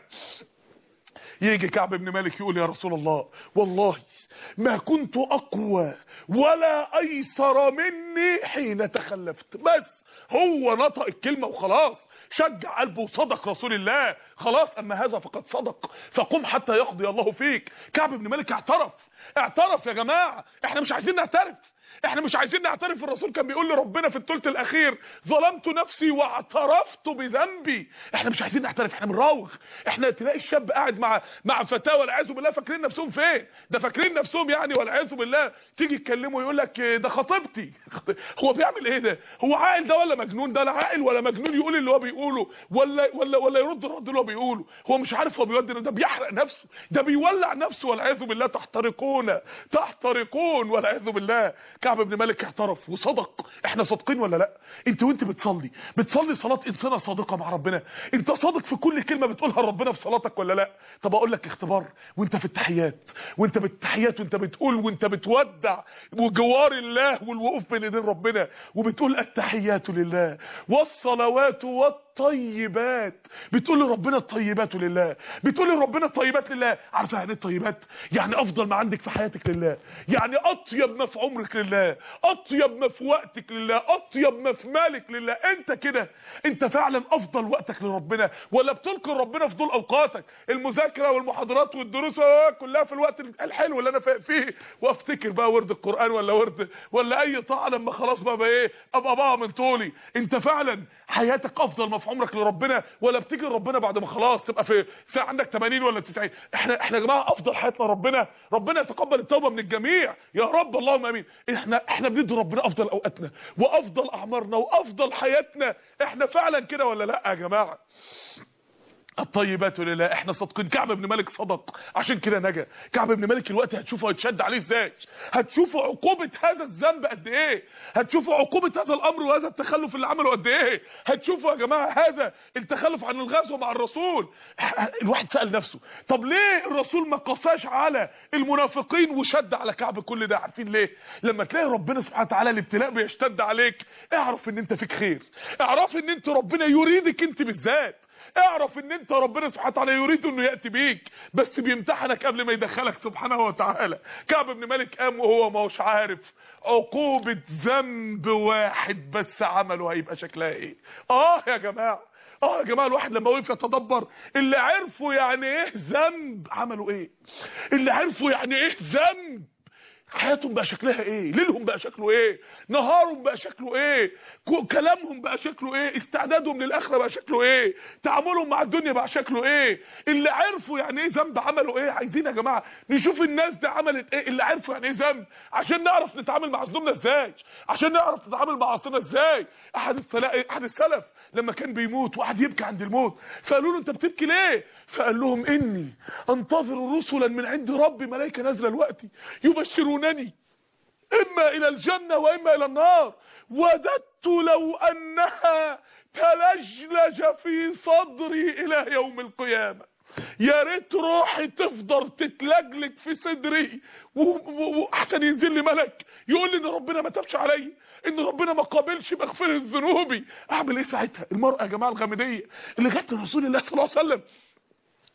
يجي كعب بن مالك يقول يا رسول الله والله ما كنت اقوى ولا ايسر مني حين تخلفت. بس هو نطق الكلمه وخلاص، شجع قلبه وصدق رسول الله. خلاص اما هذا فقد صدق، فقم حتى يقضي الله فيك. كعب بن مالك اعترف، اعترف يا جماعه. احنا مش عايزين نعترف، احنا مش عايزين نعترف. الرسول كان بيقول لربنا في الثلث الاخير ظلمت نفسي واعترفت بذنبي. احنا مش عايزين نعترف، احنا بنراوغ. احنا تلاقي الشاب قاعد مع مع فتاه والعياذ بالله فاكرين نفسهم فين، ده فاكرين نفسهم يعني والعياذ بالله. تيجي تكلمه يقول لك ده خطيبتي. هو بيعمل ايه ده؟ هو عاقل ده ولا مجنون؟ ده لا عاقل ولا مجنون يقول اللي هو بيقوله ولا ولا ولا يرد الرد اللي هو بيقوله. هو مش عارف هو بيودي، ده بيحرق نفسه، ده بيولع نفسه والعياذ بالله. تحترقون تحترقون والعياذ بالله. كعب بن مالك اعترف وصدق. احنا صادقين ولا لا؟ انت وانت بتصلي بتصلي صلاه انسانه صادقه مع ربنا؟ انت صادق في كل كلمه بتقولها لربنا في صلاتك ولا لا؟ طب اقول لك اختبار، وانت في التحيات وانت بالتحيات وانت بتقول وانت بتودع وجوار الله والوقوف بين ايدين ربنا وبتقول التحيات لله والصلوات والطيبات، بتقول لربنا الطيبات لله، بتقول لربنا الطيبات لله. عارفه يعني ايه الطيبات؟ يعني افضل ما عندك في حياتك لله، يعني اطيب ما في عمرك لله، اطيب ما في وقتك لله، اطيب ما في مالك لله. انت كده انت فعلا افضل وقتك لربنا، ولا بتلقي ربنا في دول اوقاتك المذاكره والمحاضرات والدروس كلها في الوقت الحلو اللي انا فيه، وافتكر بقى ورد القران ولا ورد ولا اي طاعه لما خلاص بقى, بقى ايه ابقى بقى من طولي؟ انت فعلا حياتك افضل ما في عمرك لربنا، ولا بتيجي لربنا بعد ما خلاص تبقى في, في عندك ثمانين ولا تسعين؟ احنا احنا يا جماعه افضل حياتنا ربنا. ربنا يتقبل التوبه من الجميع يا رب اللهم امين. احنا احنا بندي ربنا افضل اوقاتنا وافضل اعمارنا وافضل حياتنا. احنا فعلا كده ولا لا يا جماعه؟ الطيبات لله. احنا صادقين. كعب بن مالك صدق عشان كده نجا. كعب بن مالك الوقت هتشوفوا هيتشد عليه ازاي، هتشوفوا عقوبه هذا الذنب قد ايه، هتشوفوا عقوبه هذا الامر وهذا التخلف اللي عمله قد ايه. هتشوفوا يا جماعه هذا التخلف عن الغزو مع الرسول. الواحد سأل نفسه طب ليه الرسول ما قساش على المنافقين وشد على كعب كل ده؟ عارفين ليه؟ لما تلاقي ربنا سبحانه وتعالى الابتلاء بيشتد عليك، اعرف ان انت فيك خير، اعرف ان انت ربنا يريدك انت بالذات، اعرف ان انت ربنا سبحانه وتعالى يريد انه ياتي بيك بس بيمتحنك قبل ما يدخلك سبحانه وتعالى. كعب بن مالك قام وهو ما هوش عارف عقوبه ذنب واحد بس عمله هيبقى شكلها ايه. اه يا جماعه، اه يا جماعه الواحد لما وقف يتدبر اللي عرفوا يعني ايه ذنب عملوا ايه، اللي عرفوا يعني ايه ذنب حياتهم بقى شكلها ايه، ليلهم بقى شكله ايه، نهارهم بقى شكله ايه، كلامهم بقى شكله ايه، استعدادهم للاخره بقى شكله ايه، تعاملهم مع الدنيا بقى شكله ايه. اللي عرفوا يعني ايه ذنب عملوا ايه. عايزين يا جماعه نشوف الناس دي عملت ايه، اللي عرفوا يعني ايه ذنب، عشان نعرف نتعامل مع ذنوبنا ازاي، عشان نعرف نتعامل مع عصينا ازاي. احد السلف احد السلف لما كان بيموت وقعد يبكي عند الموت، فقالوا له انت بتبكي ليه؟ فقال لهم اني انتظر رسلا من عند ربي، ملائكه نازله دلوقتي يبشرونني اما الى الجنه واما الى النار، وددت لو انها تلجلج في صدري الى يوم القيامه. يا ريت روحي تفضل تتلجلج في صدري واحسن ينزل لي ملك يقول لي ان ربنا ما تابش عليا، ان ربنا ما قابلش مغفره ذنوبي. اعمل ايه ساعتها؟ المراه يا جماعه الغامديه اللي جت لرسول الله صلى الله عليه وسلم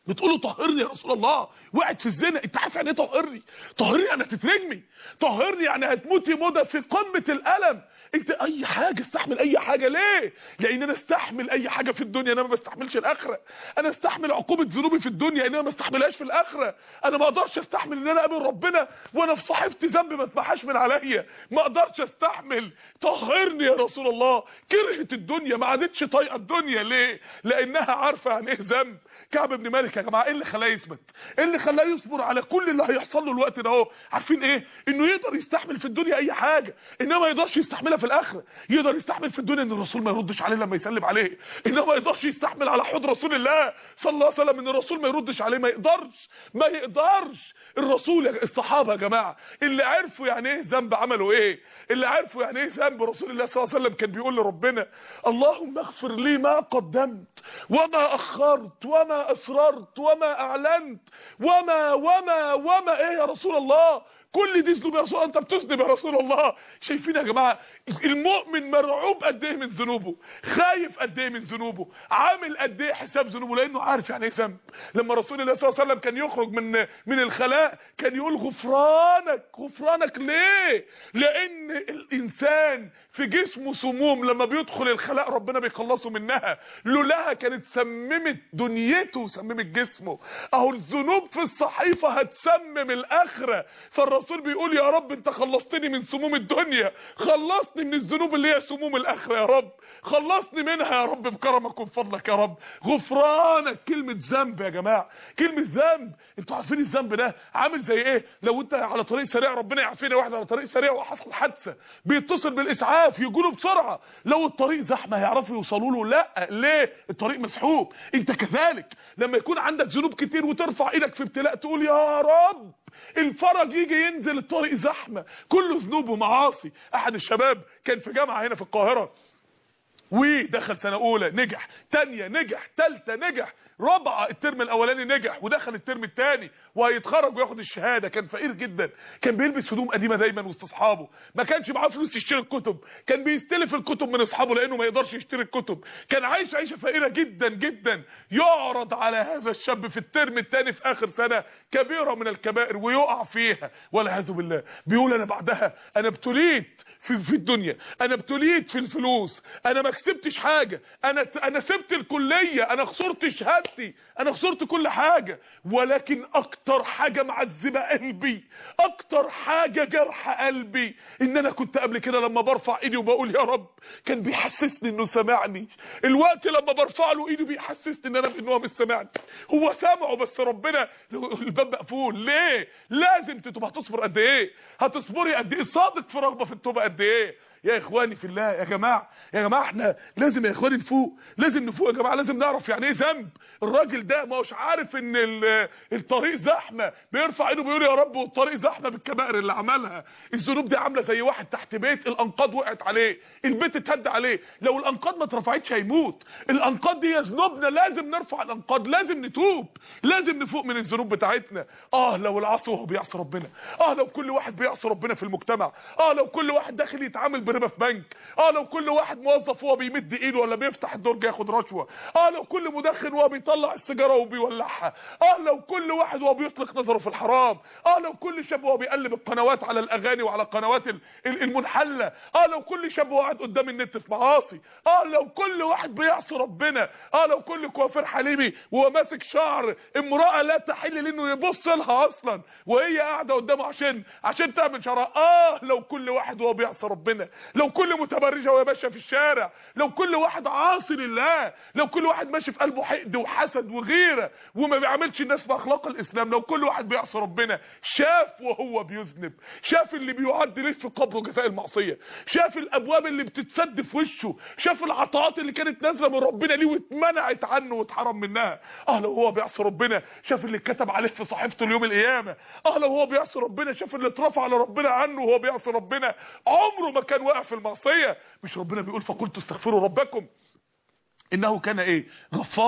بتقول له طهرني يا رسول الله، وقعت في الزنا، انت عارف يعني ايه طهرني؟ طهرني يعني هتترجمي، طهرني يعني هتموتي موتة في قمة الألم. انت اي حاجة استحمل، اي حاجة. ليه؟ لان انا استحمل اي حاجة في الدنيا، انا ما بستحملش الاخرة. انا استحمل عقوبة ذنوبي في الدنيا، انما ما استحملهاش في الاخرة. انا ما اقدرش استحمل ان انا اقابل ربنا وانا في صحيفتي ذنب ما اتمحاش من عليا، ما اقدرش استحمل. طهرني يا رسول الله. كرهت الدنيا، ما عادتش طايقه الدنيا. ليه؟ لانها عارفه يعني ايه ذنب. كعب بن مالك يا جماعه، ايه اللي خلاه يثبت؟ ايه اللي خلاه يصبر على كل اللي هيحصل له الوقت ده اهو؟ عارفين ايه؟ انه يقدر يستحمل في الدنيا اي حاجه، انما ما يقدرش يستحملها في الاخره. يقدر يستحمل في الدنيا ان الرسول ما يردش عليه لما يسلم عليه، انما ما يقدرش يستحمل على حوض رسول الله صلى الله عليه وسلم ان الرسول ما يردش عليه. ما يقدرش، ما يقدرش. الرسول، الصحابه يا جماعه اللي عرفوا يعني ايه ذنب عملوا ايه؟ اللي عرفوا يعني ايه ذنب رسول الله صلى الله عليه وسلم كان بيقول لربنا: اللهم اغفر لي ما قدمت وما اخرت وما اسررت وما اعلنت وما وما وما ايه يا رسول الله؟ كل دي ذنوب يا رسول الله، انت بتذنب يا رسول الله. شايفين يا جماعه المؤمن مرعوب قد ايه من ذنوبه، خايف قد ايه من ذنوبه، عامل قد ايه حساب ذنوبه، لانه عارف يعني ايه ذنب. لما رسول الله صلى الله عليه وسلم كان يخرج من من الخلاء كان يقول: غفرانك غفرانك. ليه؟ لان الانسان في جسمه سموم، لما بيدخل الخلاء ربنا بيخلصه منها، لولاها كانت سممت دنيته وسممت جسمه. اهو الذنوب في الصحيفه هتسمم الاخره. فالرسول بيقول: يا رب انت خلصتني من سموم الدنيا، خلصني من الذنوب اللي هي سموم الاخره يا رب، خلصني منها يا رب بكرمك وبفضلك يا رب. غفرانك. كلمه ذنب يا جماعه، كلمه ذنب. انتوا عارفين الذنب ده عامل زي ايه؟ لو انت على طريق سريع، ربنا يعافينا، واحد على طريق سريع وحصل حادثه، بيتصل بالاسعاف يجوا له بسرعه. لو الطريق زحمه هيعرفوا يوصلوا له؟ لا. ليه؟ الطريق مسحوب. انت كذلك لما يكون عندك ذنوب كتير وترفع ايدك في ابتلاء تقول: يا رب الفرج يجي، ينزل الطريق زحمه كله ذنوب ومعاصي. احد الشباب كان في جامعه هنا في القاهره، ودخل سنه اولى نجح، تانية نجح، تالتة نجح، رابعه الترم الاولاني نجح، ودخل الترم الثاني وهيتخرج وياخد الشهاده. كان فقير جدا، كان بيلبس هدوم قديمه دايما وسط اصحابه، ما كانش معاه فلوس يشتري الكتب، كان بيستلف الكتب من اصحابه لانه ما يقدرش يشتري الكتب. كان عايش عيشه فقيره جدا جدا. يعرض على هذا الشاب في الترم الثاني في اخر سنه كبيره من الكبائر ويقع فيها والعياذ بالله. بيقول: انا بعدها انا ابتليت في في الدنيا، انا ابتليت في الفلوس، انا ما كسبتش حاجه، انا انا سبت الكليه، انا خسرت شهادتي، انا خسرت كل حاجه. ولكن اكتر حاجه معذبه قلبي، اكتر حاجه جرح قلبي، ان انا كنت قبل كده لما برفع ايدي وبقول يا رب كان بيحسسني انه سمعني. الوقت لما برفع له ايدي بيحسسني ان انا ان هو مش سامعني. هو سامعه بس ربنا الباب مقفول. ليه؟ لازم تبقى هتصبر قد ايه؟ هتصبري قد ايه؟ صادق في رغبه في التوبه قد ايه؟ يا اخواني في الله، يا جماعه يا جماعه احنا لازم يا اخواني نفوق، لازم نفوق يا جماعه، لازم نعرف يعني ايه ذنب. الراجل ده ما هوش عارف ان الطريق زحمه، بيرفع ايده بيقول يا رب والطريق زحمه بالكبائر اللي عملها. الذنوب دي عامله زي واحد تحت بيت الانقاض وقعت عليه، البيت اتهد عليه، لو الانقاض ما اترفعتش هيموت. الانقاض دي ذنوبنا، لازم نرفع الانقاض، لازم نتوب، لازم نفوق من الذنوب بتاعتنا. اه لو العصر وهو بيعصي ربنا، اه لو كل واحد بيعصي ربنا في المجتمع، اه لو كل واحد داخل يتعامل بربا في بنك، اه لو كل واحد موظف وهو بيمد ايده ولا بيفتح الدرج ياخد رشوه، اه لو كل مدخن وهو بيطلع السيجاره وبيولعها، اه لو كل واحد وهو بيطلق نظره في الحرام، اه لو كل شاب وهو بيقلب القنوات على الاغاني وعلى قنوات المنحله، اه لو كل شاب وهو قاعد قدام النت في معاصي، اه لو كل واحد بيعصي ربنا، اه لو كل كوافير حليمي وهو ماسك شعر امراه لا تحل لانه يبص لها اصلا وهي قاعده قدامه عشان عشان تعمل شعرها، اه لو كل واحد وهو بيعصي ربنا، لو كل متبرجه وهي ماشيه في الشارع، لو كل واحد عاصي لله، لو كل واحد ماشي في قلبه حقد وحسد وغيره وما بيعملش الناس باخلاق الاسلام، لو كل واحد بيعصي ربنا شاف وهو بيذنب، شاف اللي بيعد ليه في قبره جزاء المعصيه، شاف الابواب اللي بتتسد في وشه، شاف العطاءات اللي كانت نازله من ربنا ليه واتمنعت عنه واتحرم منها. اه لو هو بيعصي ربنا شاف اللي اتكتب عليه في صحيفته اليوم القيامه. اه لو هو بيعصي ربنا شاف اللي اترفع على ربنا عنه وهو بيعصي ربنا. عمره ما كان واقع في المعصيه. مش ربنا بيقول فقلت استغفروا ربكم انه كان ايه؟ غفارا.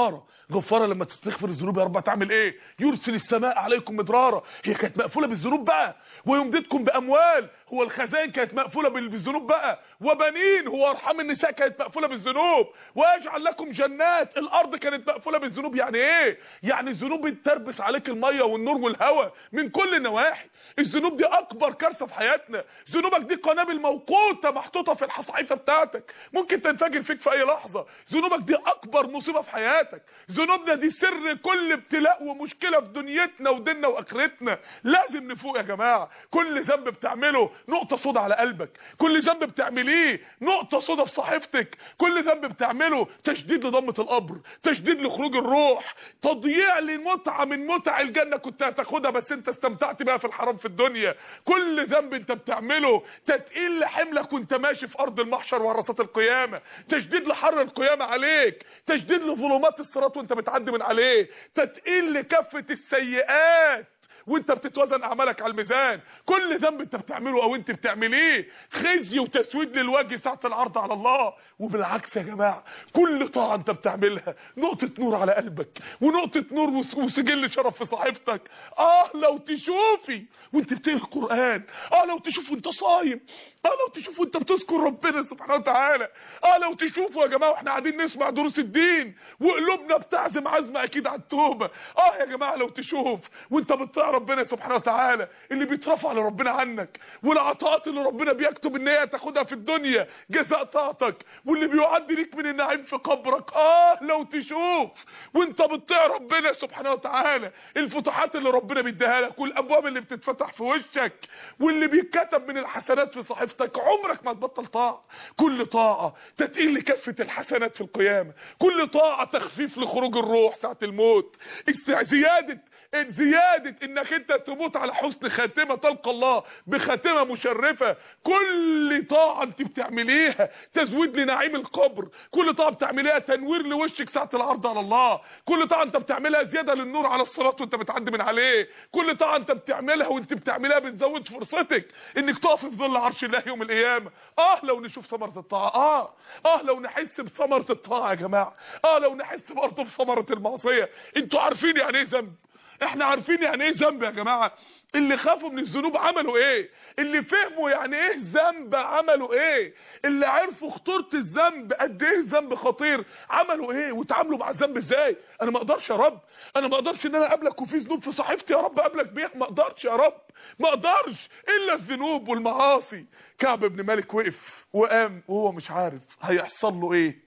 غفاره لما تستغفر الذنوب يا رب هتعمل ايه؟ يرسل السماء عليكم مدرارا. هي كانت مقفوله بالذنوب بقى، ويمددكم باموال. هو الخزائن كانت مقفوله بالذنوب بقى، وبنين. هو ارحام النساء كانت مقفوله بالذنوب. ويجعل لكم جنات. الارض كانت مقفوله بالذنوب. يعني ايه؟ يعني الذنوب بتتربس عليك الميه والنور والهواء من كل النواحي. الذنوب دي اكبر كارثه في حياتنا. ذنوبك دي قنابل موقوته محطوطه في الحصعيفه بتاعتك، ممكن تنفجر فيك في اي لحظه. ذنوبك دي اكبر مصيبه في حياتك. ذنوبنا دي سر كل ابتلاء ومشكله في دنيتنا وديننا واخرتنا. لازم نفوق يا جماعه. كل ذنب بتعمله نقطه سودا على قلبك، كل ذنب بتعمليه نقطه سودا في صحيفتك، كل ذنب بتعمله تشديد لضمه القبر، تشديد لخروج الروح، تضييع لمتعه من متع الجنه كنت هتاخدها بس انت استمتعت بيها في الحرام في الدنيا. كل ذنب انت بتعمله تتقيل لحملك وانت ماشي في ارض المحشر وعرصات القيامه، تشديد لحر القيامه عليك، تشديد لظلمات الصراط وانت بتعدي من عليه، تتقيل لكفه السيئات وانت بتتوزن اعمالك على الميزان. كل ذنب انت بتعمله او انت بتعمليه خزي وتسويد للوجه ساعه العرض على الله. وبالعكس يا جماعه، كل طاعه انت بتعملها نقطه نور على قلبك، ونقطه نور وسجل شرف في صحيفتك. اه لو تشوفي وانت بتقرا القران، اه لو تشوف وانت صايم، اه لو تشوف وانت بتذكر ربنا سبحانه وتعالى، اه لو تشوفوا يا جماعه واحنا قاعدين نسمع دروس الدين وقلوبنا بتعزم عزمه اكيد على التوبه. اه يا جماعه لو تشوف وانت بتطيع ربنا سبحانه وتعالى اللي بيترفع لربنا عنك، والعطاءات اللي ربنا بيكتب ان هي تاخدها في الدنيا جزاء طاعتك، واللي بيعد ليك من النعيم في قبرك. اه لو تشوف وانت بتطيع ربنا سبحانه وتعالى الفتوحات اللي ربنا بيديها لك، والابواب اللي بتتفتح في وشك، واللي بيتكتب من الحسنات في صحيفتك، عمرك ما تبطل طاعه. كل طاعه تتقيل لكفه الحسنات في القيامه، كل طاعه تخفيف لخروج الروح ساعه الموت، زياده زيادة انك انت تموت على حسن خاتمة تلقى الله بخاتمة مشرفة. كل طاعة انت بتعمليها تزويد لنعيم القبر، كل طاعة بتعمليها تنوير لوشك ساعة العرض على الله، كل طاعة انت بتعملها زيادة للنور على الصراط وانت بتعدي من عليه، كل طاعة انت بتعملها وانت بتعملها بتزود فرصتك انك تقف في ظل عرش الله يوم القيامة. اه لو نشوف ثمرة الطاعة، اه اه لو نحس بثمرة الطاعة يا جماعة، اه لو نحس برضه بثمرة المعصية. انتوا عارفين يعني ايه ذنب؟ احنا عارفين يعني ايه ذنب يا جماعه. اللي خافوا من الذنوب عملوا ايه؟ اللي فهموا يعني ايه ذنب عملوا ايه؟ اللي عرفوا خطوره الذنب قد ايه الذنب خطير عملوا ايه؟ وتعاملوا مع الذنب ازاي؟ انا ما اقدرش يا رب، انا ما اقدرش ان انا اقابلك وفي ذنوب في صحيفتي يا رب اقابلك بيها، ما اقدرش يا رب، ما اقدرش الا الذنوب والمعاصي. كعب بن مالك وقف وقام وهو مش عارف هيحصل له ايه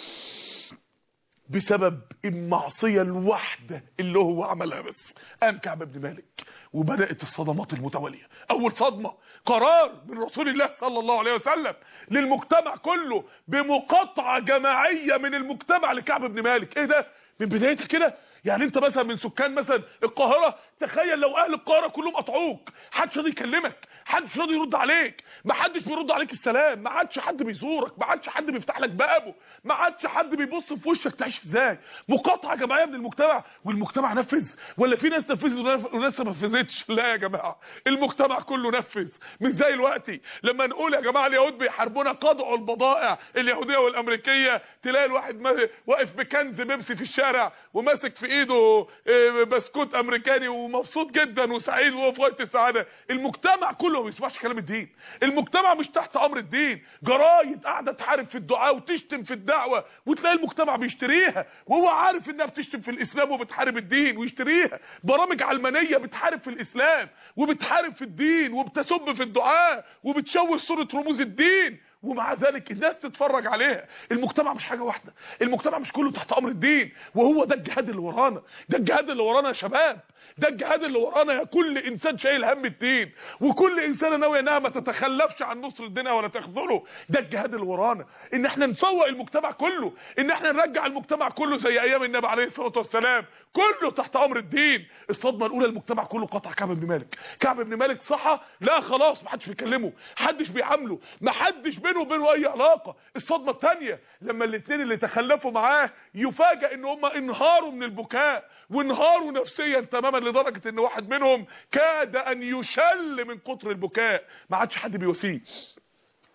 بسبب المعصية الواحدة اللي هو عملها. بس قام كعب بن مالك وبدأت الصدمات المتوالية. اول صدمة قرار من رسول الله صلى الله عليه وسلم للمجتمع كله بمقاطعة جماعية من المجتمع لكعب بن مالك. ايه ده من بدايتها كده؟ يعني انت مثلا من سكان مثلا القاهرة، تخيل لو اهل القاهرة كلهم قطعوك، محدش راضي يكلمك، محدش راضي يرد عليك، محدش بيرد عليك السلام، ما عادش حد بيزورك، ما عادش حد بيفتح لك بابه، ما عادش حد بيبص في وشك، تعيش ازاي؟ مقاطعه جماعيه من المجتمع. والمجتمع نفذ ولا في ناس نفذت وناس ما نفذتش؟ لا يا جماعه، المجتمع كله نفذ. مش زي دلوقتي لما نقول يا جماعه اليهود بيحاربونا قطعوا البضائع اليهوديه والامريكيه، تلاقي الواحد واقف بكنز بيبسي في الشارع وماسك في ايده بسكوت امريكاني ومبسوط جدا وسعيد وهو في غايه السعاده. المجتمع كله ما بيسمعش كلام الدين، المجتمع مش تحت امر الدين. جرايد قاعده تحارب في الدعاء وتشتم في الدعوه، وتلاقي المجتمع بيشتريها وهو عارف انها بتشتم في الاسلام وبتحارب الدين ويشتريها. برامج علمانيه بتحارب في الاسلام وبتحارب في الدين وبتسب في الدعاء وبتشوه صوره رموز الدين، ومع ذلك الناس تتفرج عليها. المجتمع مش حاجه واحده، المجتمع مش كله تحت امر الدين. وهو ده الجهاد اللي ورانا، ده الجهاد اللي ورانا يا شباب، ده الجهاد اللي ورانا يا كل انسان شايل هم الدين، وكل انسان ناوي انها ما تتخلفش عن نصر الدين ولا تخذله. ده الجهاد اللي ورانا، ان احنا نفوق المجتمع كله، ان احنا نرجع المجتمع كله زي ايام النبي عليه الصلاه والسلام كله تحت امر الدين. الصدمه الاولى المجتمع كله قطع كعب بن مالك. كعب بن مالك صحى، لا خلاص ما حدش بيكلمه، محدش بيعامله، ما حدش بينه وبينه اي علاقه. الصدمه الثانيه لما الاثنين اللي تخلفوا معاه يفاجئ ان هم انهاروا من البكاء وانهاروا نفسيا تماما، لدرجه ان واحد منهم كاد ان يشل من كتر البكاء، ما عادش حد بيواسيه،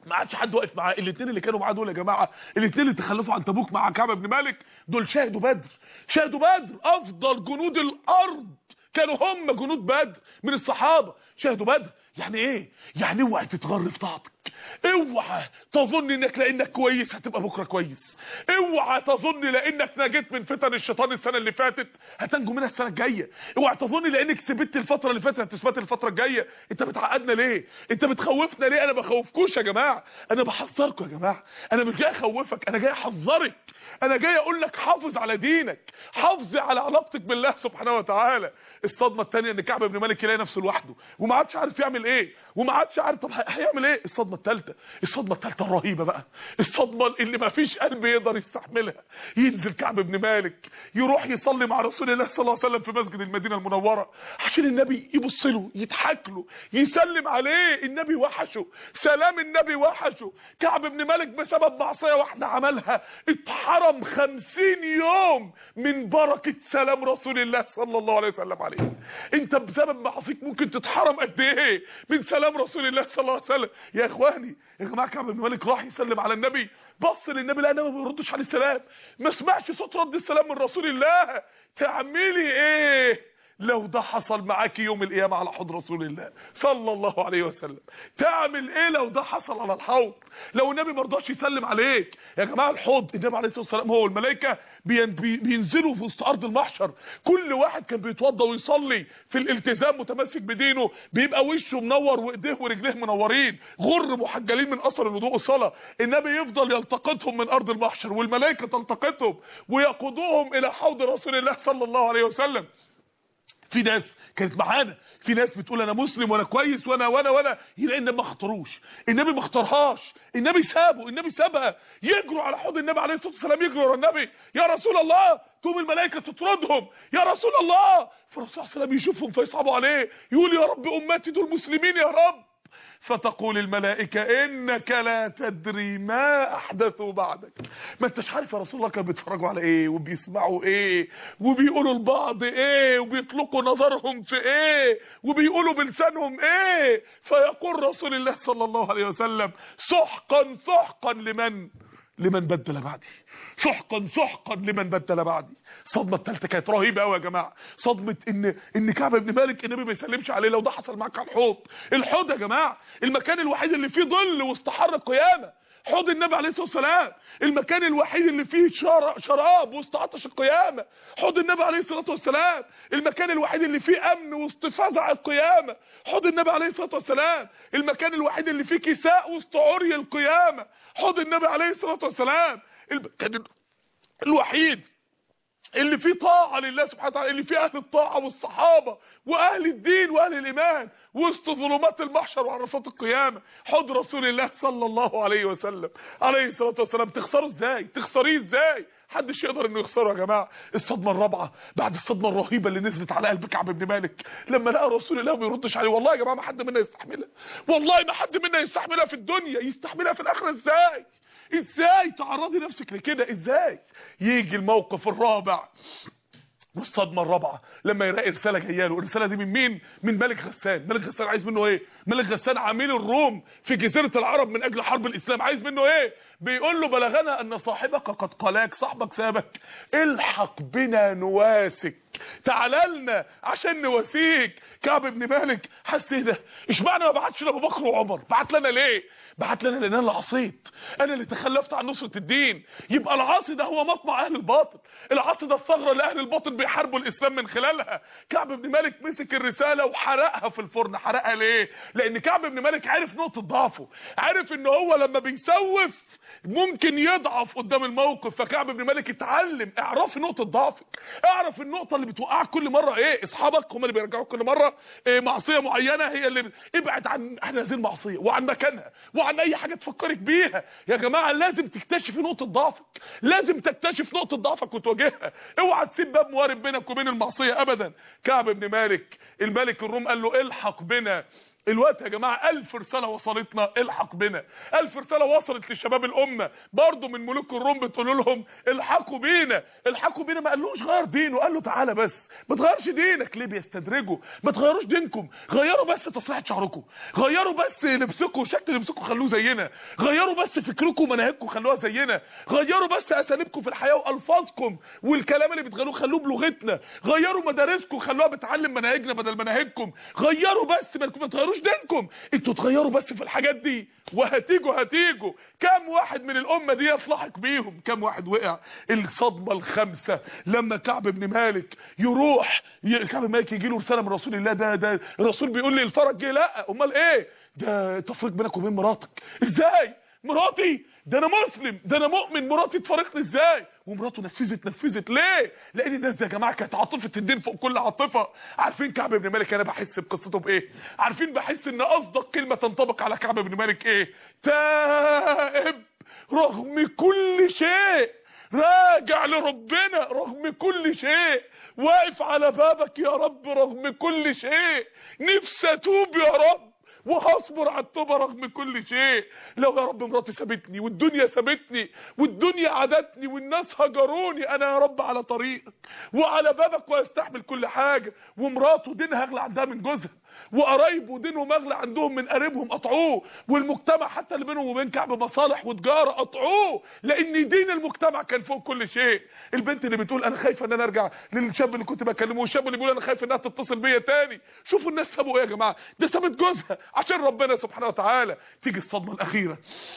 ما عادش حد واقف معاه. الاثنين اللي كانوا معاه دول يا جماعه، الاثنين اللي تخلفوا عن تبوك مع كعب بن مالك، دول شهدوا بدر. شهدوا بدر، افضل جنود الارض كانوا هم جنود بدر من الصحابه. شهدوا بدر. يعني ايه؟ يعني اوعى تتغر في طاعتك، اوعى تظن انك لانك كويس هتبقى بكره كويس، اوعى تظن لانك نجيت من فتن الشيطان السنه اللي فاتت هتنجو منها السنه الجايه، اوعى تظن لانك ثبت الفتره اللي فاتت هتثبت الفتره الجايه. انت بتعقدنا ليه؟ انت بتخوفنا ليه؟ انا بخوفكوش يا جماعه، انا بحذركم يا جماعه، انا مش جاي اخوفك، انا جاي احذرك، انا جاي اقول لك حافظ على دينك، حافظ على علاقتك بالله سبحانه وتعالى. الصدمه الثانيه ان كعب بن مالك يلاقي نفسه لوحده وما عادش عارف يعمل ايه، وما عادش عارف طب هيعمل ايه. الصدمه الثالثه، الصدمه الثالثه الرهيبه بقى، الصدمه اللي ما فيش قلب يقدر يستحملها. ينزل كعب بن مالك يروح يصلي مع رسول الله صلى الله عليه وسلم في مسجد المدينه المنوره عشان النبي يبص له، يضحك له، يسلم عليه. النبي وحشه، سلام النبي وحشه. كعب بن مالك بسبب معصيه واحده عملها اتحرم خمسين يوم من بركه سلام رسول الله صلى الله عليه وسلم عليه. انت بسبب معصيك ممكن تتحرم قد ايه من سلام رسول الله صلى الله عليه وسلم. يا اخواني يا جماعه، كعب بن مالك راح يسلم على النبي، بص للنبي لقى النبي ما بيردش عليه السلام، ما سمعش صوت رد السلام من رسول الله. تعملي ايه لو ده حصل معاكي يوم القيامه على حوض رسول الله صلى الله عليه وسلم؟ تعمل ايه لو ده حصل على الحوض؟ لو النبي ما رضاش يسلم عليك يا جماعه. الحوض النبي عليه الصلاه والسلام هو الملائكه بينزلوا في وسط ارض المحشر، كل واحد كان بيتوضى ويصلي في الالتزام متمسك بدينه بيبقى وشه منور وايديه ورجليه منورين، غر محجلين من اثر الوضوء والصلاه. النبي يفضل يلتقطهم من ارض المحشر والملائكه تلتقطهم ويقودوهم الى حوض رسول الله صلى الله عليه وسلم. في ناس كانت معانا، في ناس بتقول انا مسلم وانا كويس وانا وانا وانا يلاقي النبي ما اختاروش، النبي ما اختارهاش، النبي سابه، النبي سابها. يجروا على حوض النبي عليه الصلاه والسلام، يجروا ورا النبي، يا رسول الله، تقوم الملائكه تطردهم، يا رسول الله. فالرسول صلى الله عليه وسلم يشوفهم فيصعبوا عليه، يقول يا رب امتي دول مسلمين يا رب. فتقول الملائكة انك لا تدري ما احدثوا بعدك. ما انتش عارف يا رسول الله كانوا بيتفرجوا على ايه وبيسمعوا ايه وبيقولوا لبعض ايه وبيطلقوا نظرهم في ايه وبيقولوا بلسانهم ايه. فيقول رسول الله صلى الله عليه وسلم سحقا سحقا لمن لمن بدل بعدي، سحقا سحقا لمن بدل بعدي. الصدمه الثالثه كانت رهيبه قوي يا جماعه، صدمه ان ان كعب بن مالك النبي ما يسلمش عليه لو ده حصل معاك على الحوض. الحوض يا جماعه المكان الوحيد اللي فيه ظل واستحر القيامه، حوض النبي عليه الصلاه والسلام المكان الوحيد اللي فيه شراب وسط عطش القيامه، حوض النبي عليه الصلاه والسلام المكان الوحيد اللي فيه امن وسط فزع القيامه، حوض النبي عليه الصلاه والسلام المكان الوحيد اللي فيه كساء وسط عري القيامه، حوض النبي عليه الصلاه والسلام المكان الوحيد اللي فيه طاعه لله سبحانه وتعالى، اللي فيه اهل الطاعه والصحابه واهل الدين واهل الايمان وسط ظلمات المحشر وعرصات القيامه، حوض رسول الله صلى الله عليه وسلم عليه الصلاه والسلام. تخسروا ازاي؟ تخسريه ازاي؟ محدش يقدر انه يخسره يا جماعه. الصدمه الرابعه بعد الصدمه الرهيبه اللي نزلت على قلب كعب بن مالك لما لقى رسول الله ما يردش عليه، والله يا جماعه ما حد منا يستحملها، والله ما حد منا يستحملها في الدنيا، يستحملها في الاخره ازاي؟ ازاي تعرضي نفسك لكده؟ ازاي؟ يجي الموقف الرابع والصدمه الرابعه لما يلاقي رساله جايه له. الرساله دي من مين؟ من ملك غسان. ملك غسان عايز منه ايه؟ ملك غسان عميل الروم في جزيره العرب من اجل حرب الاسلام، عايز منه ايه؟ بيقول له بلغنا ان صاحبك قد قلاك، صاحبك سابك، الحق بنا نواسك، تعال لنا عشان نواسيك. كعب بن مالك حس ايه ده؟ اشمعنى ما بعتش لابو بكر وعمر؟ بعت لنا ليه؟ بعت لنا لان انا اللي عصيت، انا اللي تخلفت عن نصره الدين. يبقى العاصي ده هو مطمع اهل الباطل، العاصي ده الثغره اللي اهل الباطل بيحاربوا الاسلام من خلالها. كعب بن مالك مسك الرساله وحرقها في الفرن. حرقها ليه؟ لان كعب بن مالك عارف نقطه ضعفه، عارف ان هو لما بيسوف ممكن يضعف قدام الموقف. فكعب بن مالك اتعلم اعرفي نقطه ضعفك، اعرف النقطه اللي بتوقعك كل مره ايه. اصحابك هم اللي بيرجعوك كل مره إيه؟ معصيه معينه هي اللي ابعد عن عن هذه المعصيه وعن مكانها وعن اي حاجه تفكرك بيها. يا جماعه لازم تكتشفي نقطه ضعفك، لازم تكتشف نقطه ضعفك وتواجهها، اوعى تسيب باب موارب بينك وبين المعصيه ابدا. كعب بن مالك الملك الروم قال له الحق بنا الوقت يا جماعه ألف رساله وصلتنا الحق بنا، ألف رساله وصلت لشباب الامه برضه من ملوك الروم بتقول لهم الحقوا بينا، الحقوا بينا. ما قالوش غير دينه، قال له تعالى بس ما تغيرش دينك. ليه بيستدرجوا؟ ما تغيروش دينكم، غيروا بس تسريحه شعركم، غيروا بس لبسكم، شكل لبسكم خلوه زينا، غيروا بس فكركم ومناهجكم خلوها زينا، غيروا بس اساليبكم في الحياه والفاظكم والكلام اللي بتغيروه خلوه بلغتنا، غيروا مدارسكم خلوها بتعلم مناهجنا بدل مناهجكم، غيروا بس ما تغيروش دينكم، انتوا تغيروا بس في الحاجات دي وهتيجوا هتيجوا. كم واحد من الامه دي يصلحك بيهم؟ كم واحد وقع الصدمه الخامسه لما كعب بن مالك يروح ي... كعب بن مالك يجي له رساله من رسول الله. ده ده الرسول بيقول لي الفرج جه. لا امال ايه ده؟ تفريق بينك وبين مراتك ازاي؟ مراتي ده انا مسلم، ده انا مؤمن، مراتي تفارقني ازاي؟ ومراته نفذت نفذت ليه؟ لان الناس دي يا جماعه كانت عاطفه الدين فوق كل عاطفه. عارفين كعب بن مالك انا بحس بقصته بايه؟ عارفين بحس ان اصدق كلمه تنطبق على كعب بن مالك ايه؟ تائب رغم كل شيء، راجع لربنا رغم كل شيء، واقف على بابك يا رب رغم كل شيء، نفسي اتوب يا رب وهصبر على التوبه رغم كل شيء. لو يا رب مراتي سابتني والدنيا سابتني والدنيا عادتني والناس هجروني، انا يا رب على طريقك وعلى بابك وهستحمل كل حاجه. ومراته دينها اغلى عندها من جوزها، وقرايبه دينهم اغلى عندهم من قريبهم قطعوه، والمجتمع حتى اللي بينهم وبين كعب مصالح وتجاره قطعوه لان دين المجتمع كان فوق كل شيء. البنت اللي بتقول انا خايفه ان انا ارجع للشاب اللي كنت بكلمه، والشاب اللي بيقول انا خايف انها تتصل بيا تاني. شوفوا الناس سابوا ايه يا جماعه؟ ده سابت جوزها عشان ربنا سبحانه وتعالى. تيجي الصدمه الاخيره،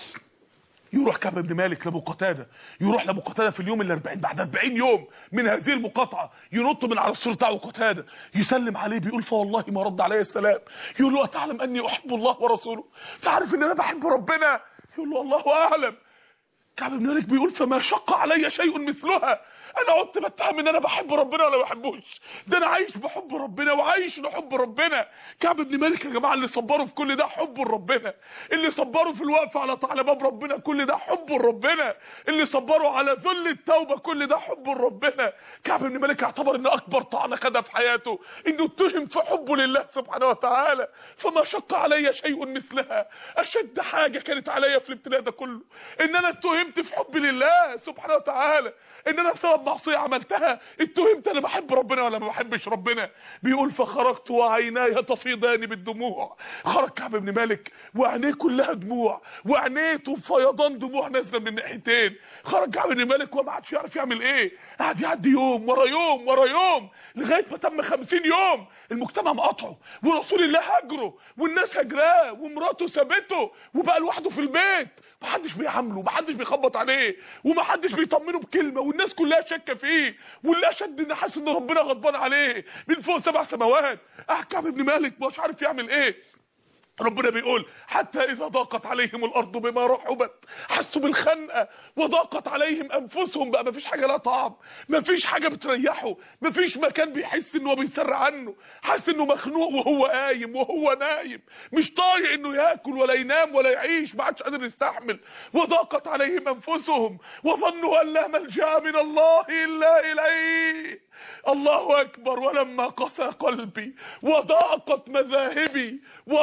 يروح كعب بن مالك لابو قتاده، يروح لابو قتاده في اليوم الأربعين بعد أربعين يوم من هذه المقاطعه، ينط من على السور بتاع قتاده يسلم عليه، بيقول فوالله ما رد عليه السلام. يقول له اتعلم اني احب الله ورسوله؟ تعرف ان انا بحب ربنا؟ يقول له الله اعلم. كعب بن مالك بيقول فما شق علي شيء مثلها. انا قلت بتهم ان انا بحب ربنا ولا ما بحبوش؟ ده انا عايش بحب ربنا وعايش لحب ربنا. كعب بن مالك يا جماعه اللي صبروا في كل ده حب لربنا، اللي صبروا في الوقفه على على باب ربنا كل ده حب لربنا، اللي صبروا على ذل التوبه كل ده حب لربنا. كعب بن مالك اعتبر ان اكبر طعنه خدها في حياته انه اتهم في حبه لله سبحانه وتعالى. فما شق علي شيء مثلها. اشد حاجه كانت عليا في الابتلاء ده كله ان انا اتهمت في حبي لله سبحانه وتعالى، ان انا بسبب معصيه عملتها اتهمت انا بحب ربنا ولا ما بحبش ربنا. بيقول فخرجت وعيناي تفيضان بالدموع. خرج كعب بن مالك وعينيه كلها دموع، وعينيته فيضان دموع نازله من الناحيتين. خرج كعب بن مالك وما عادش يعرف يعمل ايه، قعد يعدي يوم ورا يوم ورا يوم لغايه ما تم خمسين يوم. المجتمع مقاطعه ورسول الله هجره والناس هجراه ومراته سابته وبقى لوحده في البيت، محدش بيعامله ومحدش بيخبط عليه ومحدش بيطمنه بكلمه، والناس كلها شاكه فيه، واللي اشد ان حاسس ان ربنا غضبان عليه من فوق سبع سماوات. كعب بن مالك مش عارف يعمل ايه. ربنا بيقول حتى اذا ضاقت عليهم الارض بما رحبت حسوا بالخنقه وضاقت عليهم انفسهم. بقى مفيش حاجه لها طعم، مفيش حاجه بتريحه، مفيش مكان بيحس انه بيسر عنه، حاسس انه مخنوق وهو قايم وهو نايم، مش طايق انه ياكل ولا ينام ولا يعيش، ما عادش قادر يستحمل. وضاقت عليهم انفسهم وظنوا ان لا ملجا من الله الا اليه. الله اكبر. ولما قسى قلبي وضاقت مذاهبي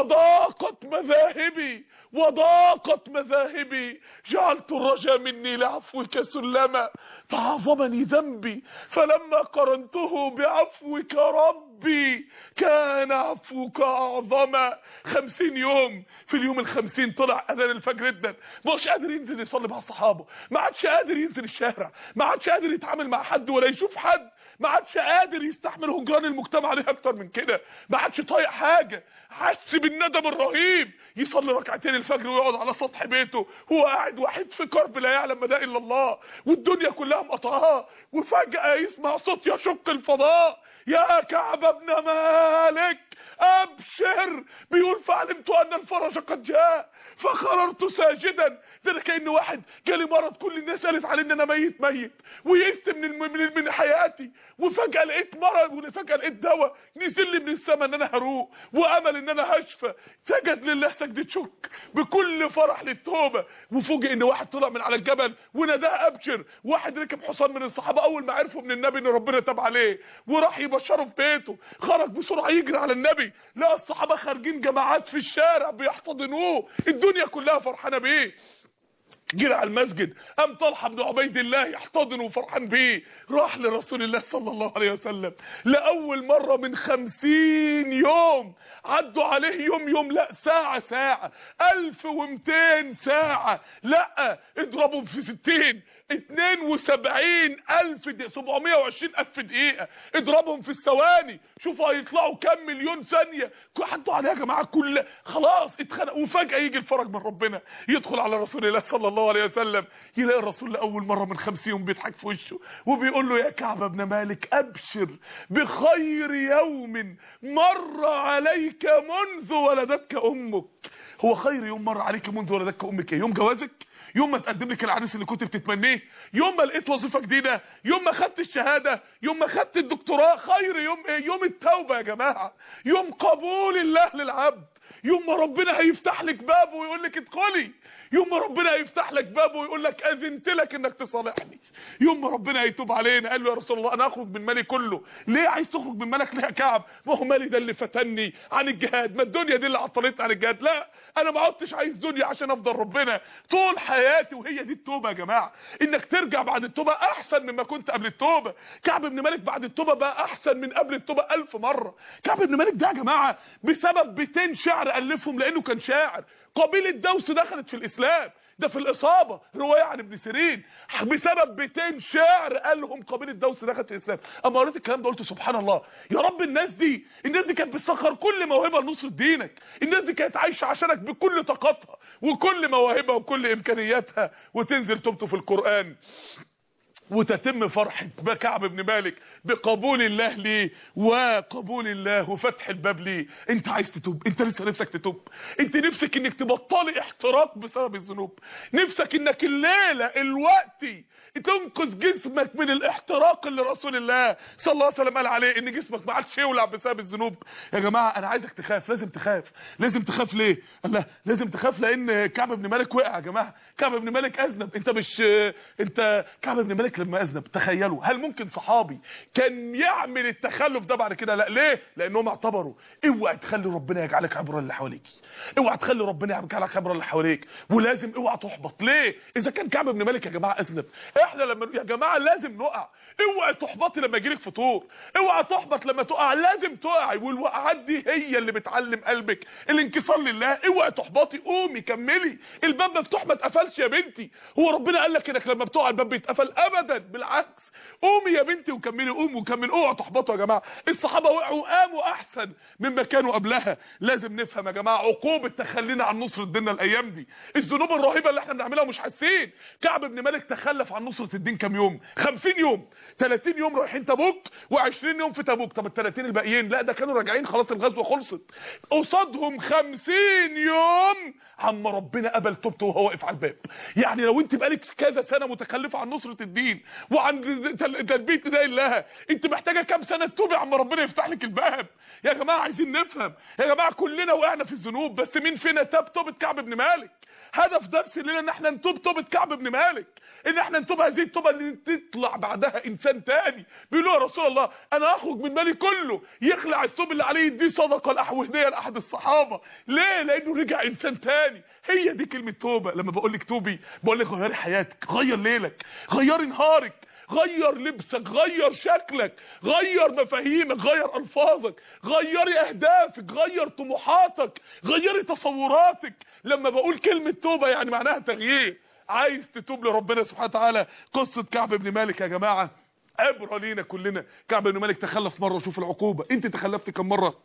وضاقت مذاهبي وضاقت مذاهبي جعلت الرجا مني لعفوك سلما تعظمني ذنبي فلما قرنته بعفوك ربي كان عفوك اعظما. خمسين يوم، في اليوم الخمسين طلع اذان الفجر جدا، مش قادر ينزل يصلي مع الصحابه، ما عادش قادر ينزل الشارع، ما عادش قادر يتعامل مع حد ولا يشوف حد، ما عادش قادر يستحمل هجران المجتمع عليه اكتر من كده، ما عادش طايق حاجه، حس بالندم الرهيب. يصلي ركعتين الفجر ويقعد على سطح بيته هو قاعد وحيد في كرب لا يعلم مدى الا الله والدنيا كلها مقطعاه، وفجاه يسمع صوت يشق الفضاء يا كعب بن مالك ابشر. بيقول فعلمت ان الفرج قد جاء فخررت ساجدا. ده كأن واحد جالي مرض كل الناس قالت علي ان انا ميت ميت ويئست من من من حياتي، وفجاه لقيت مرض وفجاه لقيت دواء نزل لي من السماء ان انا هروق وامل ان انا هشفى. سجد لله سجدة شكر بكل فرح للتوبه، وفوجئ ان واحد طلع من على الجبل وناداه ابشر. واحد ركب حصان من الصحابه اول ما عرفوا من النبي ان ربنا تاب عليه وراح يبشره في بيته، خرج بسرعه يجري على النبي النبي لقى الصحابه خارجين جماعات في الشارع بيحتضنوه، الدنيا كلها فرحانه بيه. جرى على المسجد، قام طلحه بن عبيد الله يحتضنه وفرحان بيه. راح لرسول الله صلى الله عليه وسلم لاول مره من خمسين يوم، عدوا عليه يوم يوم لا ساعه ساعه، الف ومتين ساعه، لا اضربهم في ستين، اتنين وسبعين الف دقيقه، سبعمية وعشرين الف دقيقه، اضربهم في الثواني، شوفوا هيطلعوا كام مليون ثانيه. عدوا عليه يا جماعه كل خلاص اتخنق، وفجاه يجي الفرج من ربنا، يدخل على رسول الله صلى الله عليه وسلم، يلاقي الرسول لاول مره من خمسين يوم بيضحك في وشه وبيقول له: يا كعب بن مالك ابشر بخير يوم مر عليك منذ ولدتك امك. هو خير يوم مر عليك منذ ولدتك امك ايه؟ يوم جوازك؟ يوم ما تقدم لك العريس اللي كنت بتتمنيه؟ يوم ما لقيت وظيفه جديده؟ يوم ما خدت الشهاده؟ يوم ما خدت الدكتوراه؟ خير يوم ايه؟ يوم التوبه يا جماعه، يوم قبول الله للعبد، يوم ما ربنا هيفتح لك بابه ويقول لك ادخلي، يوم ما ربنا هيفتح لك بابه ويقول لك اذنت لك انك تصالحني، يوم ما ربنا هيتوب علينا. قال له: يا رسول الله انا اخرج من مالي كله. ليه عايز تخرج من مالك ليه يا كعب؟ ما هو مالي ده اللي فتني عن الجهاد، ما الدنيا دي اللي عطلتني عن الجهاد. لا انا ما عدتش عايز دنيا عشان افضل ربنا طول حياتي. وهي دي التوبه يا جماعه، انك ترجع بعد التوبه احسن مما كنت قبل التوبه. كعب بن مالك بعد التوبه بقى احسن من قبل التوبه الف مره. كعب بن مالك ده يا جماعه بسبب بيتين شعر الفهم، لانه كان شاعر. قبيله دوس دخلت في الاسلام، ده في الاصابه روايه عن ابن سيرين، بسبب بيتين شعر قالهم قبيله دوس دخلت في الاسلام. اما قريت الكلام ده قلت سبحان الله، يا رب الناس دي الناس دي كانت بتسخر كل موهبه لنصره دينك، الناس دي كانت عايشه عشانك بكل طاقتها وكل مواهبها وكل امكانياتها، وتنزل توبته في القران وتتم فرحة كعب بن مالك بقبول الله ليه وقبول الله وفتح الباب ليه. انت عايز تتوب؟ انت لسه نفسك تتوب؟ انت نفسك انك تبطلي احتراق بسبب الذنوب؟ نفسك انك الليلة الوقتي تنقذ جسمك من الاحتراق اللي رسول الله صلى الله عليه وسلم قال عليه ان جسمك ما عادش يولع بسبب الذنوب؟ يا جماعة انا عايزك تخاف، لازم تخاف. لازم تخاف ليه؟ الله لازم تخاف لان كعب بن مالك وقع يا جماعة. كعب بن مالك اذنب. انت مش انت كعب بن مالك لما اذنب تخيلوا هل ممكن صحابي كان يعمل التخلف ده بعد كده؟ لا. ليه؟ لانهم اعتبروا اوعى تخلي ربنا يجعلك عبره اللي حواليك، اوعى تخلي ربنا يجعلك عبره اللي حواليك، ولازم اوعى تحبط. ليه؟ اذا كان كعب بن مالك يا جماعه اذنب، احنا لما يا جماعه لازم نقع. اوعى تحبطي لما يجيلك فطور، اوعى تحبط لما تقع، لازم تقعي. والوقعات دي هي اللي بتعلم قلبك الانكسار لله. اوعى تحبطي، قومي كملي، الباب مفتوح ما اتقفلش يا بنتي. هو ربنا قال لك انك لما بتقع الباب بيتقفل؟ ابدا، بالعكس. قومي يا بنتي وكملي، قوموا وكملي، اوعوا تحبطوا يا جماعه. الصحابه وقعوا وقاموا احسن مما كانوا قبلها. لازم نفهم يا جماعه عقوبه تخلينا عن نصره ديننا الايام دي، الذنوب الرهيبه اللي احنا بنعملها ومش حاسين. كعب بن مالك تخلف عن نصره الدين كام يوم؟ خمسين يوم. تلاتين يوم رايحين تبوك وعشرين يوم في تبوك. طب ال تلاتين الباقيين؟ لا ده كانوا راجعين خلاص، الغزوه خلصت. قصادهم خمسين يوم عم ربنا قبل توبته وهو واقف على الباب. يعني لو انت بقالك كذا سنه متخلفه عن نصره الدين وعن تلبيه نداء الله، انت محتاجه كام سنه تتوبي عم ربنا يفتح لك الباب؟ يا جماعه عايزين نفهم يا جماعه، كلنا وقعنا في الذنوب، بس مين فينا تاب توبه كعب بن مالك؟ هدف درس الليله ان احنا نتوب توبه كعب بن مالك، ان احنا نتوب هذه التوبه اللي تطلع بعدها انسان تاني بيقول له: يا رسول الله انا اخرج من مالي كله، يخلع الثوب اللي عليه دي صدقه لاحو هديه لاحد الصحابه. ليه؟ لانه رجع انسان تاني. هي دي كلمه توبه. لما بقول لك توبي بقول لك غيري حياتك، غير ليلك، غيري نهارك، غير لبسك، غير شكلك، غير مفاهيمك، غير الفاظك، غيري اهدافك، غير طموحاتك، غيري تصوراتك. لما بقول كلمة توبة يعني معناها تغيير. عايز تتوب لربنا سبحانه وتعالى. قصة كعب بن مالك يا جماعة عبرة لينا كلنا. كعب بن مالك تخلف مرة، شوف العقوبة. انت تخلفت كم مرة؟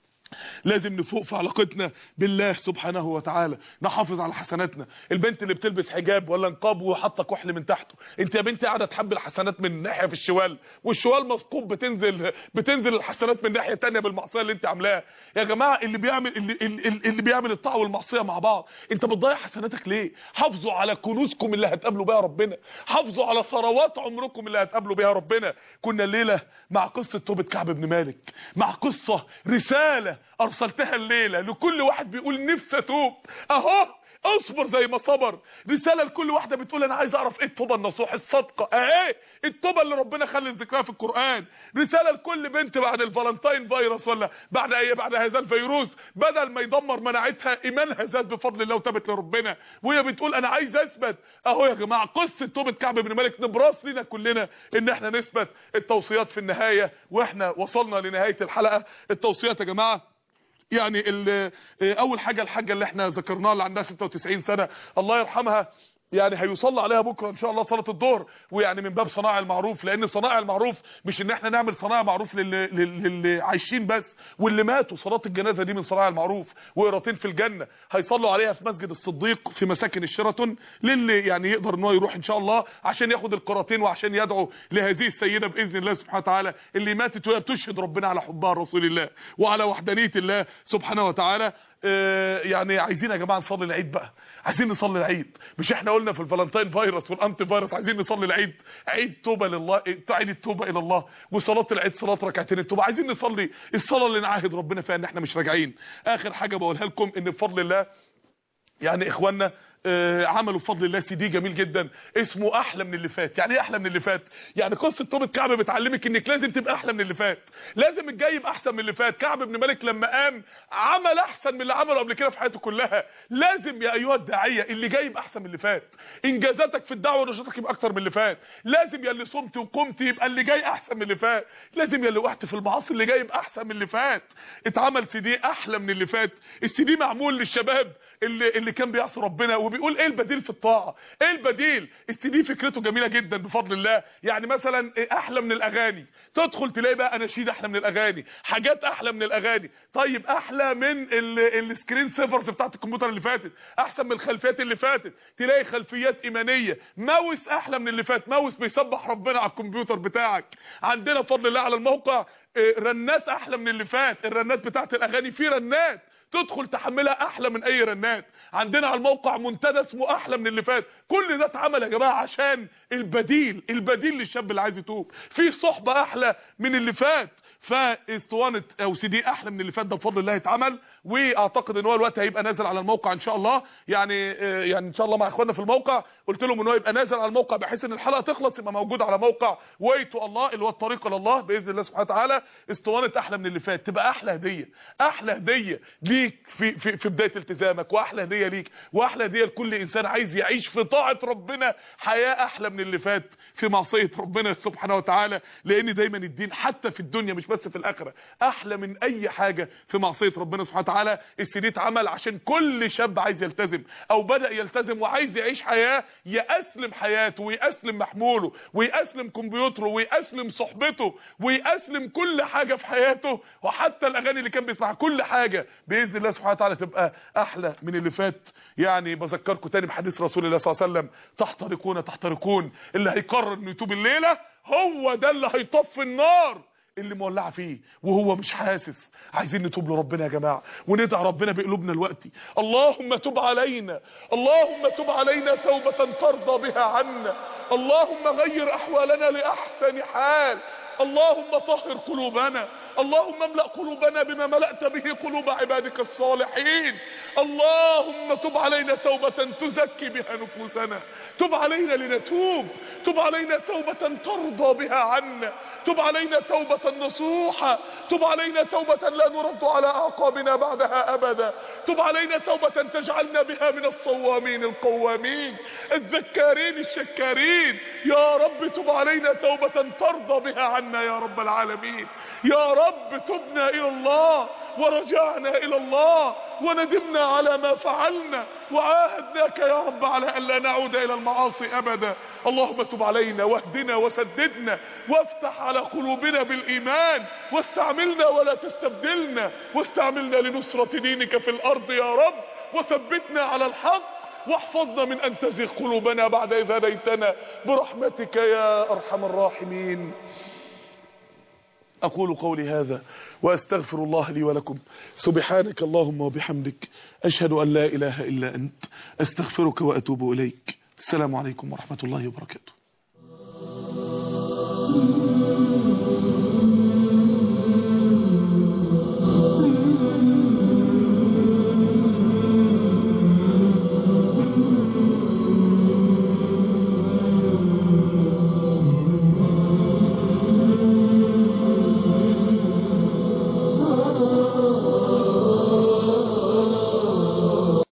لازم نفوق في علاقتنا بالله سبحانه وتعالى، نحافظ على حسناتنا. البنت اللي بتلبس حجاب ولا نقاب وحاطه كحل من تحته، انت يا بنتي قاعده تحب الحسنات من ناحيه في الشوال، والشوال مثقوب، بتنزل بتنزل الحسنات من ناحيه ثانيه بالمعصيه اللي انت عاملاها. يا جماعه اللي بيعمل اللي, اللي, اللي بيعمل الطاعه والمعصيه مع بعض، انت بتضيع حسناتك ليه؟ حافظوا على كنوزكم اللي هتقابلوا بيها ربنا، حافظوا على ثروات عمركم اللي هتقابلوا بيها ربنا. كنا الليله مع قصه توبه كعب بن مالك، مع قصه رساله ارسلتها الليله لكل واحد بيقول نفسي اتوب. اهو اصبر زي ما صبر. رساله لكل واحده بتقول انا عايز اعرف ايه التوبه النصوح الصادقه، اهي التوبه اللي ربنا خلى ذكرها في القران. رساله لكل بنت بعد الفالنتاين فيروس ولا بعد اي بعد هذا الفيروس، بدل ما يدمر مناعتها ايمانها زاد بفضل الله وتابت لربنا، وهي بتقول انا عايز اثبت. اهو يا جماعه قصه توبه كعب بن مالك نبراس لينا كلنا ان احنا نثبت. التوصيات في النهايه واحنا وصلنا لنهايه الحلقه. التوصيات يا جماعه يعني اول حاجه الحاجه اللي احنا ذكرناها اللي عندها ستة وتسعين سنه الله يرحمها، يعني هيصلى عليها بكره ان شاء الله صلاه الظهر. ويعني من باب صناعه المعروف، لان صناعه المعروف مش ان احنا نعمل صناعه معروف للي, للي عايشين بس واللي ماتوا. صلاه الجنازه دي من صناعه المعروف، وقراطين في الجنه. هيصلوا عليها في مسجد الصديق في مساكن الشيراتون للي يعني يقدر ان هو يروح ان شاء الله عشان ياخد القراطين وعشان يدعو لهذه السيده باذن الله سبحانه وتعالى اللي ماتت وهي بتشهد ربنا على حبها لرسول الله وعلى وحدانيه الله سبحانه وتعالى. آه يعني عايزين يا جماعه نصلي العيد بقى، عايزين نصلي العيد. مش احنا قلنا في الفالنتين فيروس والانتي فيروس عايزين نصلي العيد، عيد توبه لله، عيد التوبه الى الله، وصلاه العيد صلاه ركعتين التوبه. عايزين نصلي الصلاه اللي نعاهد ربنا فيها ان احنا مش راجعين. اخر حاجه بقولها لكم ان بفضل الله يعني اخواننا آه عملوا بفضل الله سي دي جميل جدا اسمه احلى من اللي فات. يعني ايه احلى من اللي فات؟ يعني قصه توبه كعب بتعلمك انك لازم تبقى احلى من اللي فات، لازم الجاي يبقى احسن من اللي فات. كعب بن مالك لما قام عمل احسن من اللي عمله قبل كده في حياته كلها. لازم يا ايها الداعيه اللي جاي يبقى احسن من اللي فات، انجازاتك في الدعوه ونشاطك يبقى اكتر من اللي فات. لازم يا اللي صمت وقمت يبقى اللي جاي احسن من اللي فات. لازم يا اللي وقعت في المعاصي اللي جاي يبقى احسن من اللي فات. اتعمل سي دي احلى من اللي فات. السي دي معمول للشباب اللي اللي كان بيعصي ربنا وبيقول ايه البديل في الطاعه، ايه البديل. السي دي فكرته جميله جدا بفضل الله. يعني مثلا احلى من الاغاني، تدخل تلاقي بقى اناشيد احلى من الاغاني، حاجات احلى من الاغاني. طيب احلى من السكرين سيفرز بتاعت الكمبيوتر اللي فاتت، احسن من الخلفيات اللي فاتت. تلاقي خلفيات ايمانيه. ماوس احلى من اللي فات، ماوس بيسبح ربنا على الكمبيوتر بتاعك. عندنا بفضل الله على الموقع رنات احلى من اللي فات. الرنات بتاعت الاغاني في رنات تدخل تحملها احلى من اي رنات. عندنا على الموقع منتدى اسمه احلى من اللي فات. كل ده اتعمل يا جماعه عشان البديل، البديل للشاب اللي عايز يتوب. في صحبه احلى من اللي فات. فاسطوانه او سي دي احلى من اللي فات ده بفضل الله اتعمل، واعتقد ان هو الوقت هيبقى نازل على الموقع ان شاء الله. يعني يعني ان شاء الله مع اخواننا في الموقع قلت لهم ان هو يبقى نازل على الموقع بحيث ان الحلقه تخلص يبقى موجود على موقع ويتو الله اللي هو الطريق الى الله باذن الله سبحانه وتعالى. اسطوانه احلى من اللي فات تبقى احلى هديه، احلى هديه ليك في في, في بدايه التزامك، واحلى هديه ليك، واحلى هديه لكل انسان عايز يعيش في طاعه ربنا حياه احلى من اللي فات في معصيه ربنا سبحانه وتعالى. لان دايما الدين حتى في الدنيا مش بس في الاخره احلى من اي حاجه في معصيه ربنا سبحانه وتعالى. السي دي اتعمل عشان كل شاب عايز يلتزم او بدا يلتزم وعايز يعيش حياه يأسلم حياته ويأسلم محموله ويأسلم كمبيوتره ويأسلم صحبته ويأسلم كل حاجه في حياته، وحتى الاغاني اللي كان بيسمعها، كل حاجه باذن الله سبحانه وتعالى تبقى احلى من اللي فات. يعني بذكركم تاني بحديث رسول الله صلى الله عليه وسلم تحترقون تحترقون. اللي هيقرر انه يتوب الليله هو ده اللي هيطفي النار اللي مولعه فيه وهو مش حاسس. عايزين نتوب لربنا يا جماعه وندعي ربنا بقلوبنا دلوقتي. اللهم تب علينا، اللهم تب علينا توبه ترضى بها عنا، اللهم غير احوالنا لاحسن حال، اللهم طهر قلوبنا، اللهم املأ قلوبنا بما ملأت به قلوب عبادك الصالحين. اللهم تب علينا توبة تزكي بها نفوسنا، تب علينا لنتوب، تب علينا توبة ترضى بها عنا، تب علينا توبة نصوحة، تب علينا توبة لا نرد على أعقابنا بعدها أبدا، تب علينا توبة تجعلنا بها من الصوامين القوامين الذكارين الشكارين. يا رب تب علينا توبة ترضى بها عنا يا رب العالمين. يا رب تبنا إلى الله ورجعنا إلى الله وندمنا على ما فعلنا وعاهدناك يا رب على أن لا نعود إلى المعاصي أبدا. اللهم تب علينا واهدنا وسددنا وافتح على قلوبنا بالإيمان واستعملنا ولا تستبدلنا، واستعملنا لنصرة دينك في الأرض يا رب، وثبتنا على الحق واحفظنا من أن تزغ قلوبنا بعد إذ هديتنا برحمتك يا أرحم الراحمين. أقول قولي هذا وأستغفر الله لي ولكم. سبحانك اللهم وبحمدك أشهد أن لا إله إلا أنت أستغفرك وأتوب إليك. السلام عليكم ورحمة الله وبركاته.